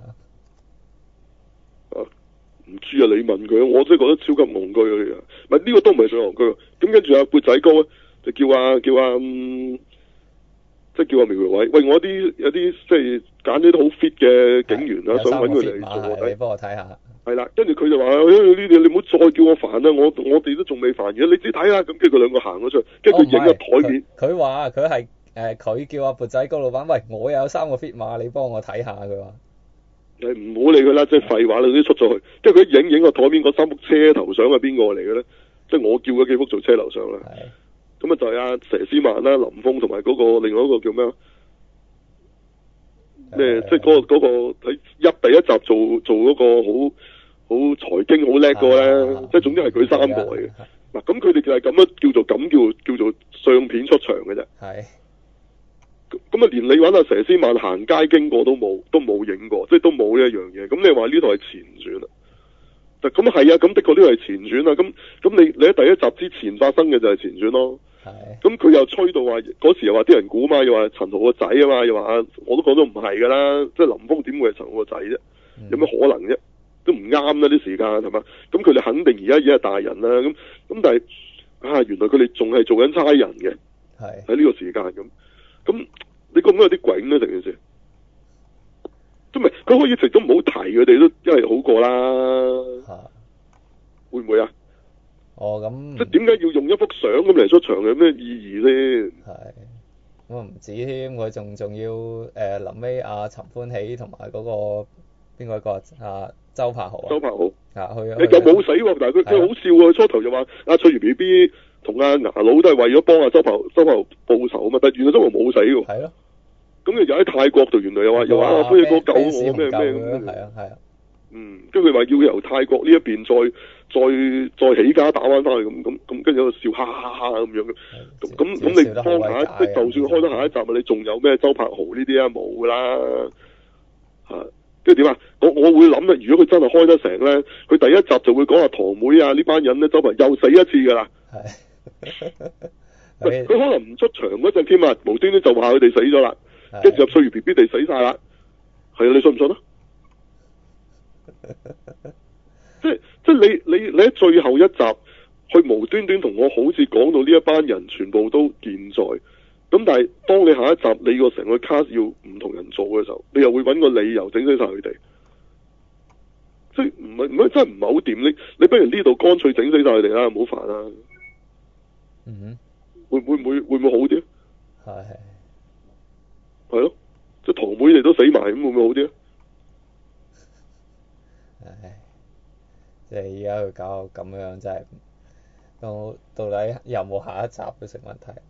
Speaker 1: 啊，唔知啊！你問佢，我真係覺得超級戇居嗰啲啊！唔係呢個都唔係最戇居，咁跟住阿缽仔糕咧，就叫啊叫啊，嗯、即係叫阿苗僑偉，喂我啲有啲即係揀啲好 fit 嘅警員啊，想揾佢嚟做臥底，
Speaker 2: 你幫我睇下。
Speaker 1: 係啦，跟住佢就話：呢啲你唔好再叫我煩啦，我我哋都仲未煩嘅，你自己睇啦。咁跟住佢兩個行咗出去，跟住佢影個台面。
Speaker 2: 佢話佢係誒，佢叫阿缽仔糕老闆，喂，我有三個 fit 碼，你幫我睇下。佢話：
Speaker 1: 誒唔好理佢啦，即係廢話啦，啲出咗去。跟住佢影影個台面嗰三幅車頭相係邊個嚟嘅咧？即係我叫嗰幾幅做車頭相啦。係。咁啊就係阿佘詩曼啦、林峰同埋嗰個另外一個叫咩啊？咩？即係嗰個嗰個喺一第一集做做嗰個好。好財經好叻個咧，即係總之係佢三個嚟嘅。嗱，咁佢哋就係咁樣叫做咁叫叫做相片出場嘅啫。係。咁啊，連你揾阿佘詩曼行街經過都冇，都冇影過，即係都冇呢一樣嘢。咁你話呢套係前傳啦？咁係啊，咁的確呢個係前傳啊。咁咁你你喺第一集之前發生嘅就係前傳咯。係。咁佢又吹到話嗰時又話啲人估嘛，又話陳豪個仔啊嘛，又話我都講咗唔係㗎啦，即係林峰點會係陳豪個仔啫？有咩可能啫？都唔啱啦啲時間係嘛？咁佢哋肯定而家已經係大人啦。咁咁但係啊，原來佢哋仲係做緊差人嘅。係喺呢個時間咁。咁你覺唔覺得有啲鬼咧？成件事都唔係佢可以一直都唔好提佢哋，都因為好過啦。啊、會唔會啊？
Speaker 2: 哦咁。
Speaker 1: 即係點解要用一幅相咁嚟出場？有咩意義先？
Speaker 2: 係咁啊唔止添，佢仲仲要誒臨尾阿陳歡喜同埋嗰個。邊個一個啊？周柏豪啊？周柏豪啊，去你又冇死喎，但係佢佢好笑啊！初頭就話阿翠如 B B 同阿牙佬都係為咗幫阿周柏周柏豪報仇啊嘛，但係原來周柏豪冇死喎。係咯。咁又喺泰國度，原來又話又話阿飛哥救我咩咩咁。係啊係啊。嗯，跟住佢話要由泰國呢一邊再再再起家打翻翻去咁咁咁，跟住喺度笑哈哈哈咁樣嘅。咁咁咁你幫下，即係就算開得下一集啊，你仲有咩周柏豪呢啲啊冇啦嚇。即係點啊？我我會諗咧，如果佢真係開得成咧，佢第一集就會講下堂妹啊呢班人咧，周柏又死一次噶啦。係。佢可能唔出場嗰陣添啊，無端端就話佢哋死咗啦，跟住入歲月 B B 哋死晒啦。係啊，你信唔信啊？
Speaker 1: 即係即係你你你喺最後一集，去無端端同我好似講到呢一班人全部都健在，咁但係當你下一集你個成個 cast 要唔同人做嘅時候，你又會揾個理由整死晒佢哋，即係唔係唔係真係唔係好掂？你你不如呢度乾脆整死晒佢哋啦，唔好煩啦。
Speaker 2: 嗯
Speaker 1: 會會唔會會唔會好啲？
Speaker 2: 係
Speaker 1: 係咯，即係堂妹哋都死埋，咁會唔會好啲啊？
Speaker 2: 唉，即係而家佢搞到咁樣，真係到到底有冇下一集都成問題。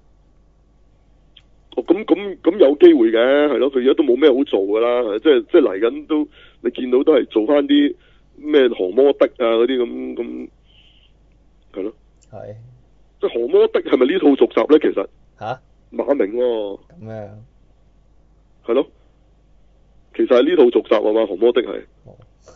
Speaker 1: 哦，咁咁咁有機會嘅，係咯，佢而家都冇咩好做㗎啦，即係即係嚟緊都你見到都係做翻啲咩降魔的啊嗰啲咁咁，係咯。
Speaker 2: 係。
Speaker 1: 即係降魔的係咪呢套續集咧？其實
Speaker 2: 吓？
Speaker 1: 馬明喎。
Speaker 2: 咁樣。
Speaker 1: 係咯。其實係呢套續集啊嘛，降魔的係。
Speaker 2: 哦。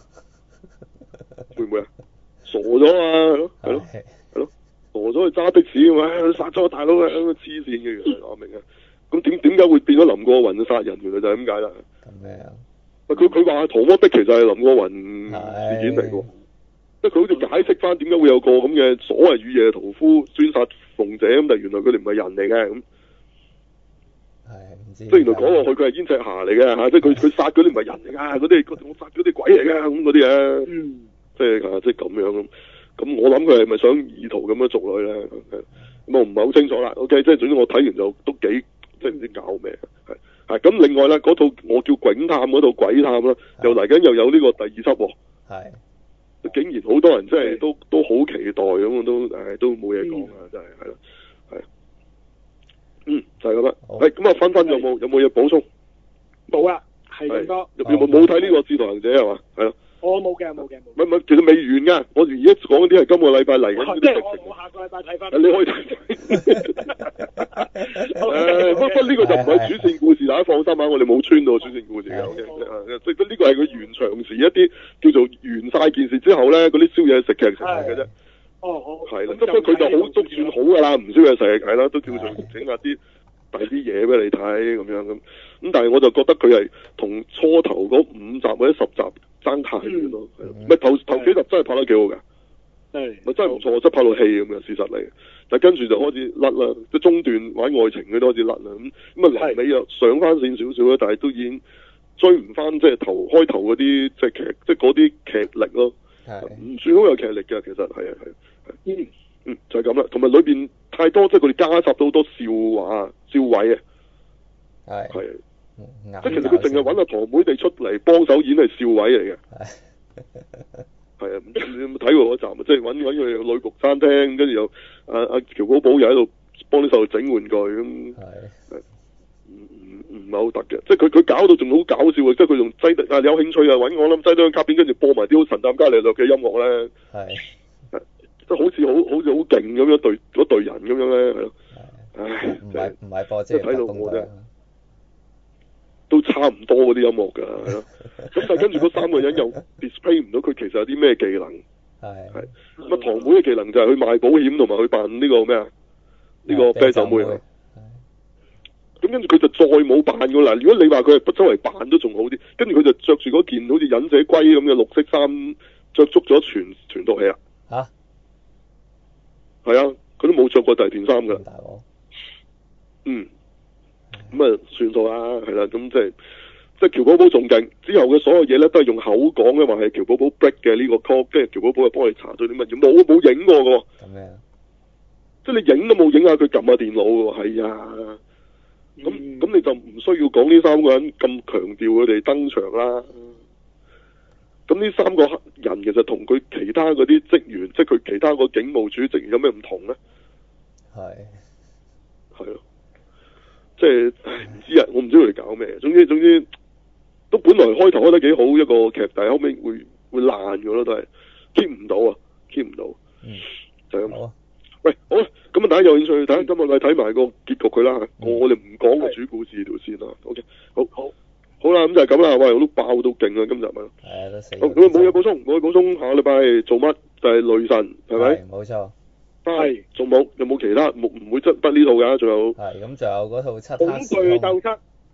Speaker 1: 會唔會啊？傻咗啊！係咯，係咯，係咯，傻咗去揸的士啊嘛！殺咗大佬啊！黐線嘅原來馬明啊！咁點點解會變咗林過雲嘅殺人？原來就係咁解啦。
Speaker 2: 咁樣。
Speaker 1: 佢佢話降魔的其實係林過雲事件嚟嘅。即係佢好似解釋翻點解會有個咁嘅所謂雨夜屠夫專殺鳳姐咁，但係原來佢哋唔係人嚟嘅咁。
Speaker 2: 係唔知。即
Speaker 1: 係原來講落去佢係煙赤霞嚟嘅嚇，即係佢佢殺嗰啲唔係人嚟㗎，嗰啲我殺嗰啲鬼嚟㗎咁嗰啲啊。嗯。即係即係咁樣咁。咁我諗佢係咪想意圖咁樣捉女咧？咁我唔係好清楚啦。OK， 即係總之我睇完就都幾即係唔知搞咩係係咁。另外咧嗰套我叫警探嗰套鬼探啦，又嚟緊又有呢個第二輯喎。係。竟然好多人真係都都好期待咁，都誒都冇嘢講啊！真係係咯，係，嗯就係咁啦。係咁啊，芬芬有冇有冇嘢補充？
Speaker 3: 冇啦，係咁多。
Speaker 1: 有冇冇睇呢個《使徒行者》係嘛？係咯。
Speaker 3: 我冇嘅，冇嘅，冇。
Speaker 1: 唔係唔係，其實未完㗎。我而家講嗰啲係今個禮拜嚟緊。
Speaker 3: 即係我我下個禮拜睇翻。
Speaker 1: 你可以睇。誒，不過呢個就唔係主線故事，大家放心啊！我哋冇穿到主線故事嘅。O K，即係呢個係佢完場時一啲叫做完晒件事之後咧，嗰啲宵夜食劇情嚟嘅啫。哦，好。係啦，不過佢就好都算好㗎啦，唔宵夜食係啦，都叫做整下啲第啲嘢俾你睇咁樣咁。咁但係我就覺得佢係同初頭嗰五集或者十集爭太遠咯。唔係頭頭幾集真係拍得幾好㗎。係。咪真係唔錯，真係拍到戲咁嘅事實嚟。但跟住就開始甩啦，即係中段玩愛情佢都開始甩啦，咁咁啊臨尾又上翻線少少啦，但係都已經追唔翻即係頭開頭嗰啲即係劇，即係嗰啲劇力咯，唔算好有劇力嘅其實係啊係，嗯嗯就係咁啦，同埋裏邊太多即係佢哋加插到好多笑話笑位啊，係係，即係其實佢淨係揾阿堂妹哋出嚟幫手演係笑位嚟嘅。係啊，你有冇睇過嗰集啊？即係揾揾佢女僕餐廳，跟住又阿阿喬寶寶又喺度幫啲細路整玩具咁，係唔唔唔係好得嘅。即係佢佢搞到仲好搞笑啊！即係佢仲擠得啊有興趣啊揾我諗擠多張卡片，跟住播埋啲好神探伽利略嘅音樂咧，係即係好似好好似好勁咁樣隊嗰隊人咁樣咧，係咯，唉，唔係唔係播即係睇到我啫。都差唔多嗰啲音樂㗎，係咯。咁但係跟住嗰三個人又 display 唔到佢其實有啲咩技能。係係。咁啊，堂妹嘅技能就係去賣保險同埋去扮呢個咩啊？呢個啤酒妹。咁跟住佢就再冇扮㗎啦。如果你話佢係不周圍扮都仲好啲，跟住佢就着住嗰件好似忍者龜咁嘅綠色衫，着足咗全全套戲啦。嚇？係啊，佢都冇着過第二件衫㗎。大鑊。嗯。咁啊，算數啦，係啦，咁即係即係喬寶寶仲勁，之後嘅所有嘢咧都係用口講嘅，話係喬寶寶 break 嘅呢個 call，跟住喬寶寶就幫你查到啲乜嘢，冇冇影過嘅喎。咁樣，即係你影都冇影下佢撳下電腦嘅喎，係啊。咁咁、嗯、你就唔需要講呢三個人咁強調佢哋登場啦。咁呢三個人其實同佢其他嗰啲職員，即係佢其他個警務處職員有咩唔同咧？係，係咯。即係唔知啊，我唔知佢哋搞咩。總之總之，都本來開頭開得幾好一個劇，但係後尾會會爛嘅咯，都係 keep 唔到啊 ，keep 唔到。嗯，就係咁。好啊。喂，好啊，咁啊，大家有興趣睇，今日我哋睇埋個結局佢啦。嗯、我哋唔講個主故事條線啦。OK，好，好，好啦，咁就係咁啦。喂，我都爆到勁啊，今日咪。係啊，都死。好，咁啊，冇嘢補充，冇嘢補充。下個禮拜做乜？就係、是、雷神，係咪？冇錯。係，仲冇有冇其他？冇唔會執得呢套㗎？仲有係咁，仲有嗰套七恐懼鬥室，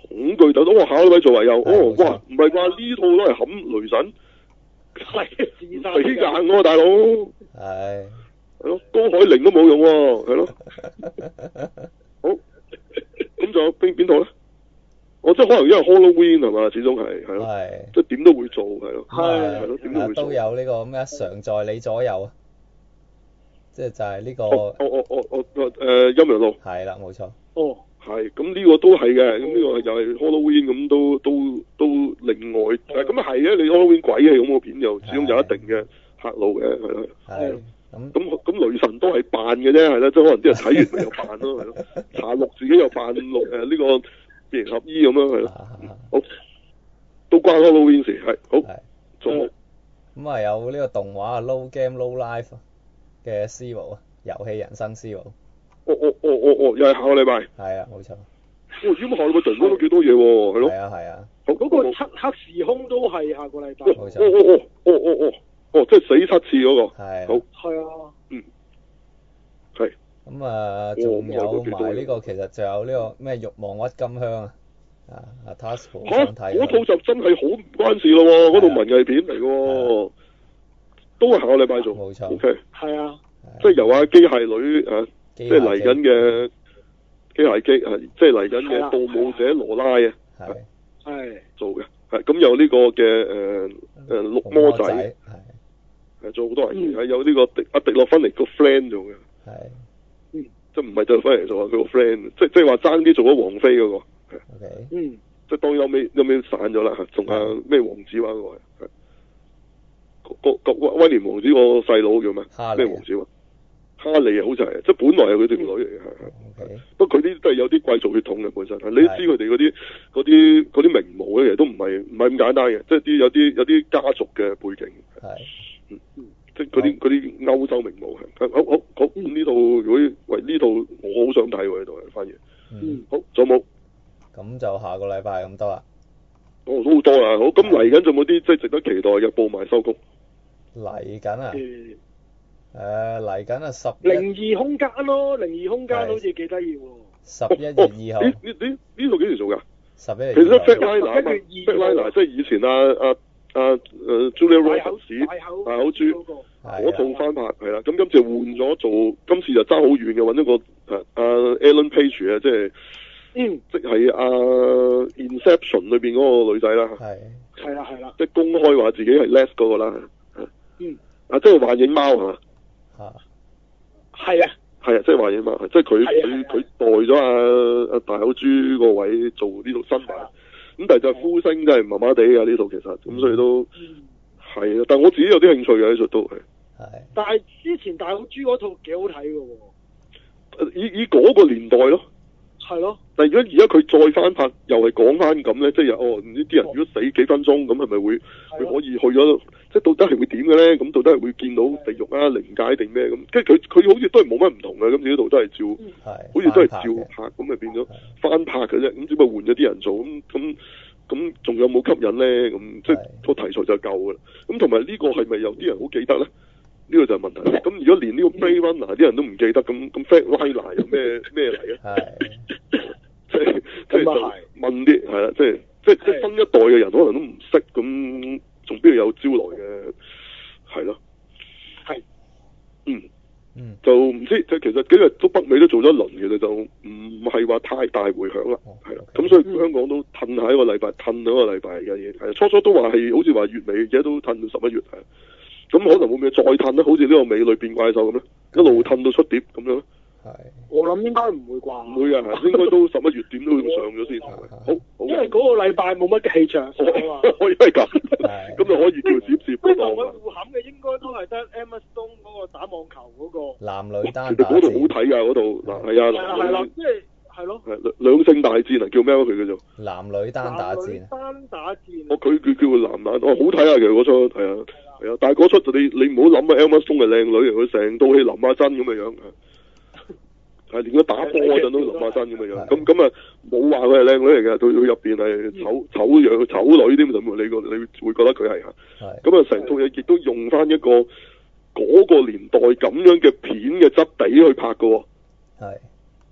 Speaker 1: 恐懼鬥爭，我下個禮拜做啊又，哦哇，唔係啩？呢套都係冚雷神，
Speaker 3: 係自殺
Speaker 1: 死硬喎大佬，
Speaker 2: 係
Speaker 1: 係咯，高海寧都冇用喎，係咯，好，咁仲有邊邊套咧？我即係可能因為 Halloween 係嘛，始終係係咯，即係點都會做係咯，
Speaker 3: 係
Speaker 1: 係咯，點都會做。
Speaker 2: 都有呢個咩常在你左右啊，即係就係呢個。
Speaker 1: 哦哦哦哦誒陰陽路。
Speaker 2: 係啦，冇錯。
Speaker 1: 哦。係，咁呢個都係嘅，咁呢個又係 Halloween 咁都都都另外，誒咁啊係嘅，你 Halloween 鬼戲咁個片又始終有一定嘅客路嘅，係咯。
Speaker 2: 係。咁
Speaker 1: 咁咁雷神都係扮嘅啫，係啦，即係可能啲人睇完咪又扮咯，係咯。查六自己又扮六誒呢個變形俠醫咁樣係咯。好，都關 Halloween 事，係好。仲有。
Speaker 2: 咁啊有呢個動畫啊 ，Low Game Low Life 嘅 Zero 啊，遊戲人生 Zero。
Speaker 1: 哦哦哦哦哦，又係下個禮拜。係
Speaker 2: 啊，冇錯。
Speaker 1: 哦，咁下個禮拜突然間都幾多嘢喎，係咯。
Speaker 2: 係啊係啊。
Speaker 1: 好，
Speaker 3: 嗰個漆黑時空都係下個禮拜。
Speaker 2: 冇錯。
Speaker 1: 哦哦哦哦哦哦哦，即係死七次嗰個。
Speaker 2: 係。
Speaker 1: 好。係啊。嗯。係。
Speaker 2: 咁啊，仲有埋呢個，其實仲有呢個咩慾望鬱金香啊，啊啊 Tasuku 想睇。
Speaker 1: 嗰套就真係好唔關事咯喎，嗰套文藝片嚟嘅喎，都係下個禮拜做。
Speaker 2: 冇錯。
Speaker 1: O K。
Speaker 3: 係啊。
Speaker 1: 即係由阿機械女啊，即係嚟緊嘅機械機啊，即係嚟緊嘅盜墓者羅拉啊，
Speaker 2: 係
Speaker 3: 係
Speaker 1: 做嘅，係咁有呢個嘅誒誒綠魔仔，係係做好多人嘅，係有呢個迪阿迪洛芬尼個 friend 做嘅，
Speaker 2: 係，
Speaker 1: 嗯，即係唔係迪洛芬尼做啊，佢個 friend，即係即係話爭啲做咗王妃嗰個，係
Speaker 2: ，OK，
Speaker 3: 嗯，
Speaker 1: 即係當有尾有尾散咗啦嚇，仲係咩王子話嗰個係，個個威廉王子個細佬叫咩？咩王子話？哈利啊，好似係，即係本來係佢條女嚟嘅，係係。
Speaker 2: Okay.
Speaker 1: 不過佢啲都係有啲貴族血統嘅本身，你都知佢哋嗰啲嗰啲嗰啲名模咧，其實都唔係唔係咁簡單嘅，即係啲有啲有啲家族嘅背景。係。嗯嗯，即係嗰啲嗰啲歐洲名模係。好好好，咁呢度如果喂呢度我好想睇喎，呢度係反而。嗯。好，仲有冇？
Speaker 2: 咁就下個禮拜咁多啦。
Speaker 1: 哦，都好多啦，好，咁嚟緊仲有冇啲即係值得期待嘅報埋收工？
Speaker 2: 嚟緊啊！嗯誒嚟緊啊！十
Speaker 3: 靈異空間咯，靈異空間好似幾得意喎。
Speaker 2: 十一月二號。
Speaker 1: 呢呢呢呢度幾時做㗎？
Speaker 2: 十一月二號。
Speaker 1: 其實 Flatliner 即係以前啊啊啊誒 Julia Roberts 大口豬嗰套翻拍係啦，咁今次換咗做，今次就爭好遠嘅，揾咗個誒阿 Ellen Page 啊，即係嗯，即係阿 Inception 裏邊嗰個女仔啦。
Speaker 3: 係。係啦係啦。即
Speaker 1: 係公開話自己係 Les 嗰個啦。嗯。啊，即係幻影貓係嘛？
Speaker 2: 啊，
Speaker 3: 係啊，
Speaker 1: 係啊，即係幻影貓，即係佢佢佢代咗阿阿大口豬個位做呢度新版，咁但係就呼聲真係麻麻地啊呢度其實，咁所以都係啊，但係我自己有啲興趣嘅呢度都係。係。但係
Speaker 3: 之前大口豬嗰套幾好睇嘅喎。
Speaker 1: 以以嗰個年代咯。
Speaker 3: 係咯。
Speaker 1: 但係如果而家佢再翻拍，又係講翻咁咧，即係哦呢啲人如果死幾分鐘，咁係咪會佢可以去咗？即係到底係會點嘅咧？咁到底係會見到地獄啊、靈界定咩咁？即係佢佢好似都係冇乜唔同嘅，今次呢度都係照，好似都係照拍，咁咪變咗翻拍嘅啫。咁只不過換咗啲人做，咁咁咁仲有冇吸引咧？咁即係個題材就夠㗎啦。咁同埋呢個係咪有啲人好記得咧？呢個就係問題。咁如果連呢個 Blade Runner 啲人都唔記得，咁咁 Flatliner 有咩咩嚟啊？即係即係就問啲係啦，即係即係即係新一代嘅人可能都唔識咁。仲邊度有招來嘅？係咯，係，嗯，嗯，就唔知即係其實幾日都北美都做咗一輪，其實就唔係話太大回響啦，係啦，咁所以香港都褪下一個禮拜，褪兩個禮拜嘅嘢，係初初都話係好似話月尾，而家都褪到十一月，係，咁可能會唔會再褪咧？好似呢個美女變怪獸咁咧，一路褪到出碟咁樣咧？係，我諗應該唔會啩？唔會啊，應該都十一月點都會上咗先，好，好，因為嗰個禮拜冇乜氣象，我以為咁，咁就可以叫接接。不過同佢互冚嘅應該都係得 Emma Stone 嗰個打網球嗰個。男女單打戰。其實嗰度好睇㗎，嗰度嗱係啊。係啦係啦，即係係咯。係兩性大戰啊，叫咩佢叫做？男女單打戰。單打戰。哦，佢佢叫男男，哦好睇啊，其實嗰出係啊係啊，但係嗰出你你唔好諗啊 Emma Stone 係靚女，佢成套戲林阿珍咁嘅樣。係連佢打波嗰陣都林亞珍咁嘅樣，咁咁啊冇話佢係靚女嚟嘅，佢佢入邊係醜醜樣醜女添，就你個你會覺得佢係嚇，咁啊成套嘢亦都用翻一個嗰個年代咁樣嘅片嘅質地去拍嘅喎，係，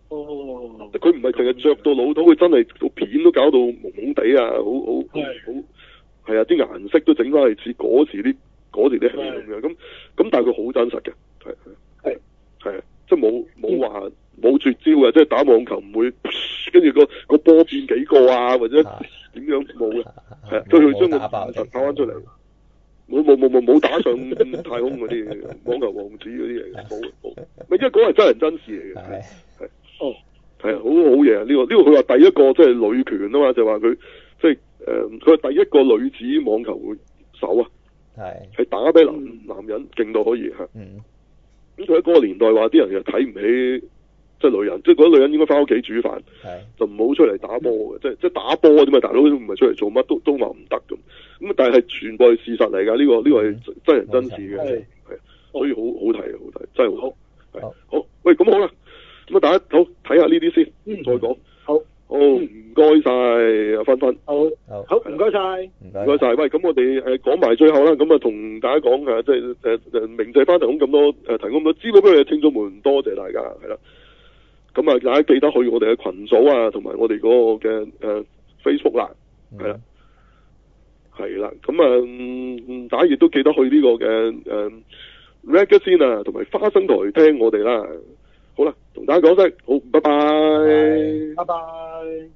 Speaker 3: 哦。
Speaker 1: 佢唔係淨係着到老土，佢真係個片都搞到蒙蒙地啊，好好好好，係啊，啲顏色都整翻嚟似嗰時啲嗰時啲戲咁樣，咁咁但係佢好真實嘅，係係係啊，即係冇冇話冇絕招嘅，即係打網球唔會跟住個個波變幾個啊，或者點樣冇嘅，係啊，即係佢將個現實打翻出嚟。冇冇冇冇冇打上太空嗰啲網球王子嗰啲嘢嘅，冇冇，咪因為嗰係真人真事嚟嘅，係係哦，係啊，好好嘢啊！呢個呢個佢話第一個即係女權啊嘛，就話佢即係誒，佢係第一個女子網球手啊，係係打俾男男人勁到可以嚇，咁佢喺嗰個年代話啲人又睇唔起。即係女人，即係嗰啲女人應該翻屋企煮飯，就唔好出嚟打波嘅，即係即係打波啫嘛，大佬都唔係出嚟做乜，都都話唔得咁。咁但係全部係事實嚟㗎，呢、呢個呢、呢個係真人真事嘅，係，所以好好睇好睇，真係好好，好，好，喂，咁好啦，咁啊大家好睇下呢啲先，嗯、再講，好，好，唔該晒阿芬芬，好，
Speaker 3: 好，唔該晒，
Speaker 1: 唔該晒，喂，咁我哋誒講埋最後啦，咁啊同大家講誒，即係誒誒明謝翻提供咁多誒提供咁多資料俾我哋聽眾們，多謝大家，係啦。咁啊，大家記得去我哋嘅群組啊，同埋我哋嗰個嘅誒、呃、Facebook 啦，係啦，係啦，咁啊、嗯，大家亦都記得去呢個嘅誒 Magazine 啊，同埋花生台聽我哋啦。好啦，同大家講聲好，拜拜，
Speaker 3: 拜拜。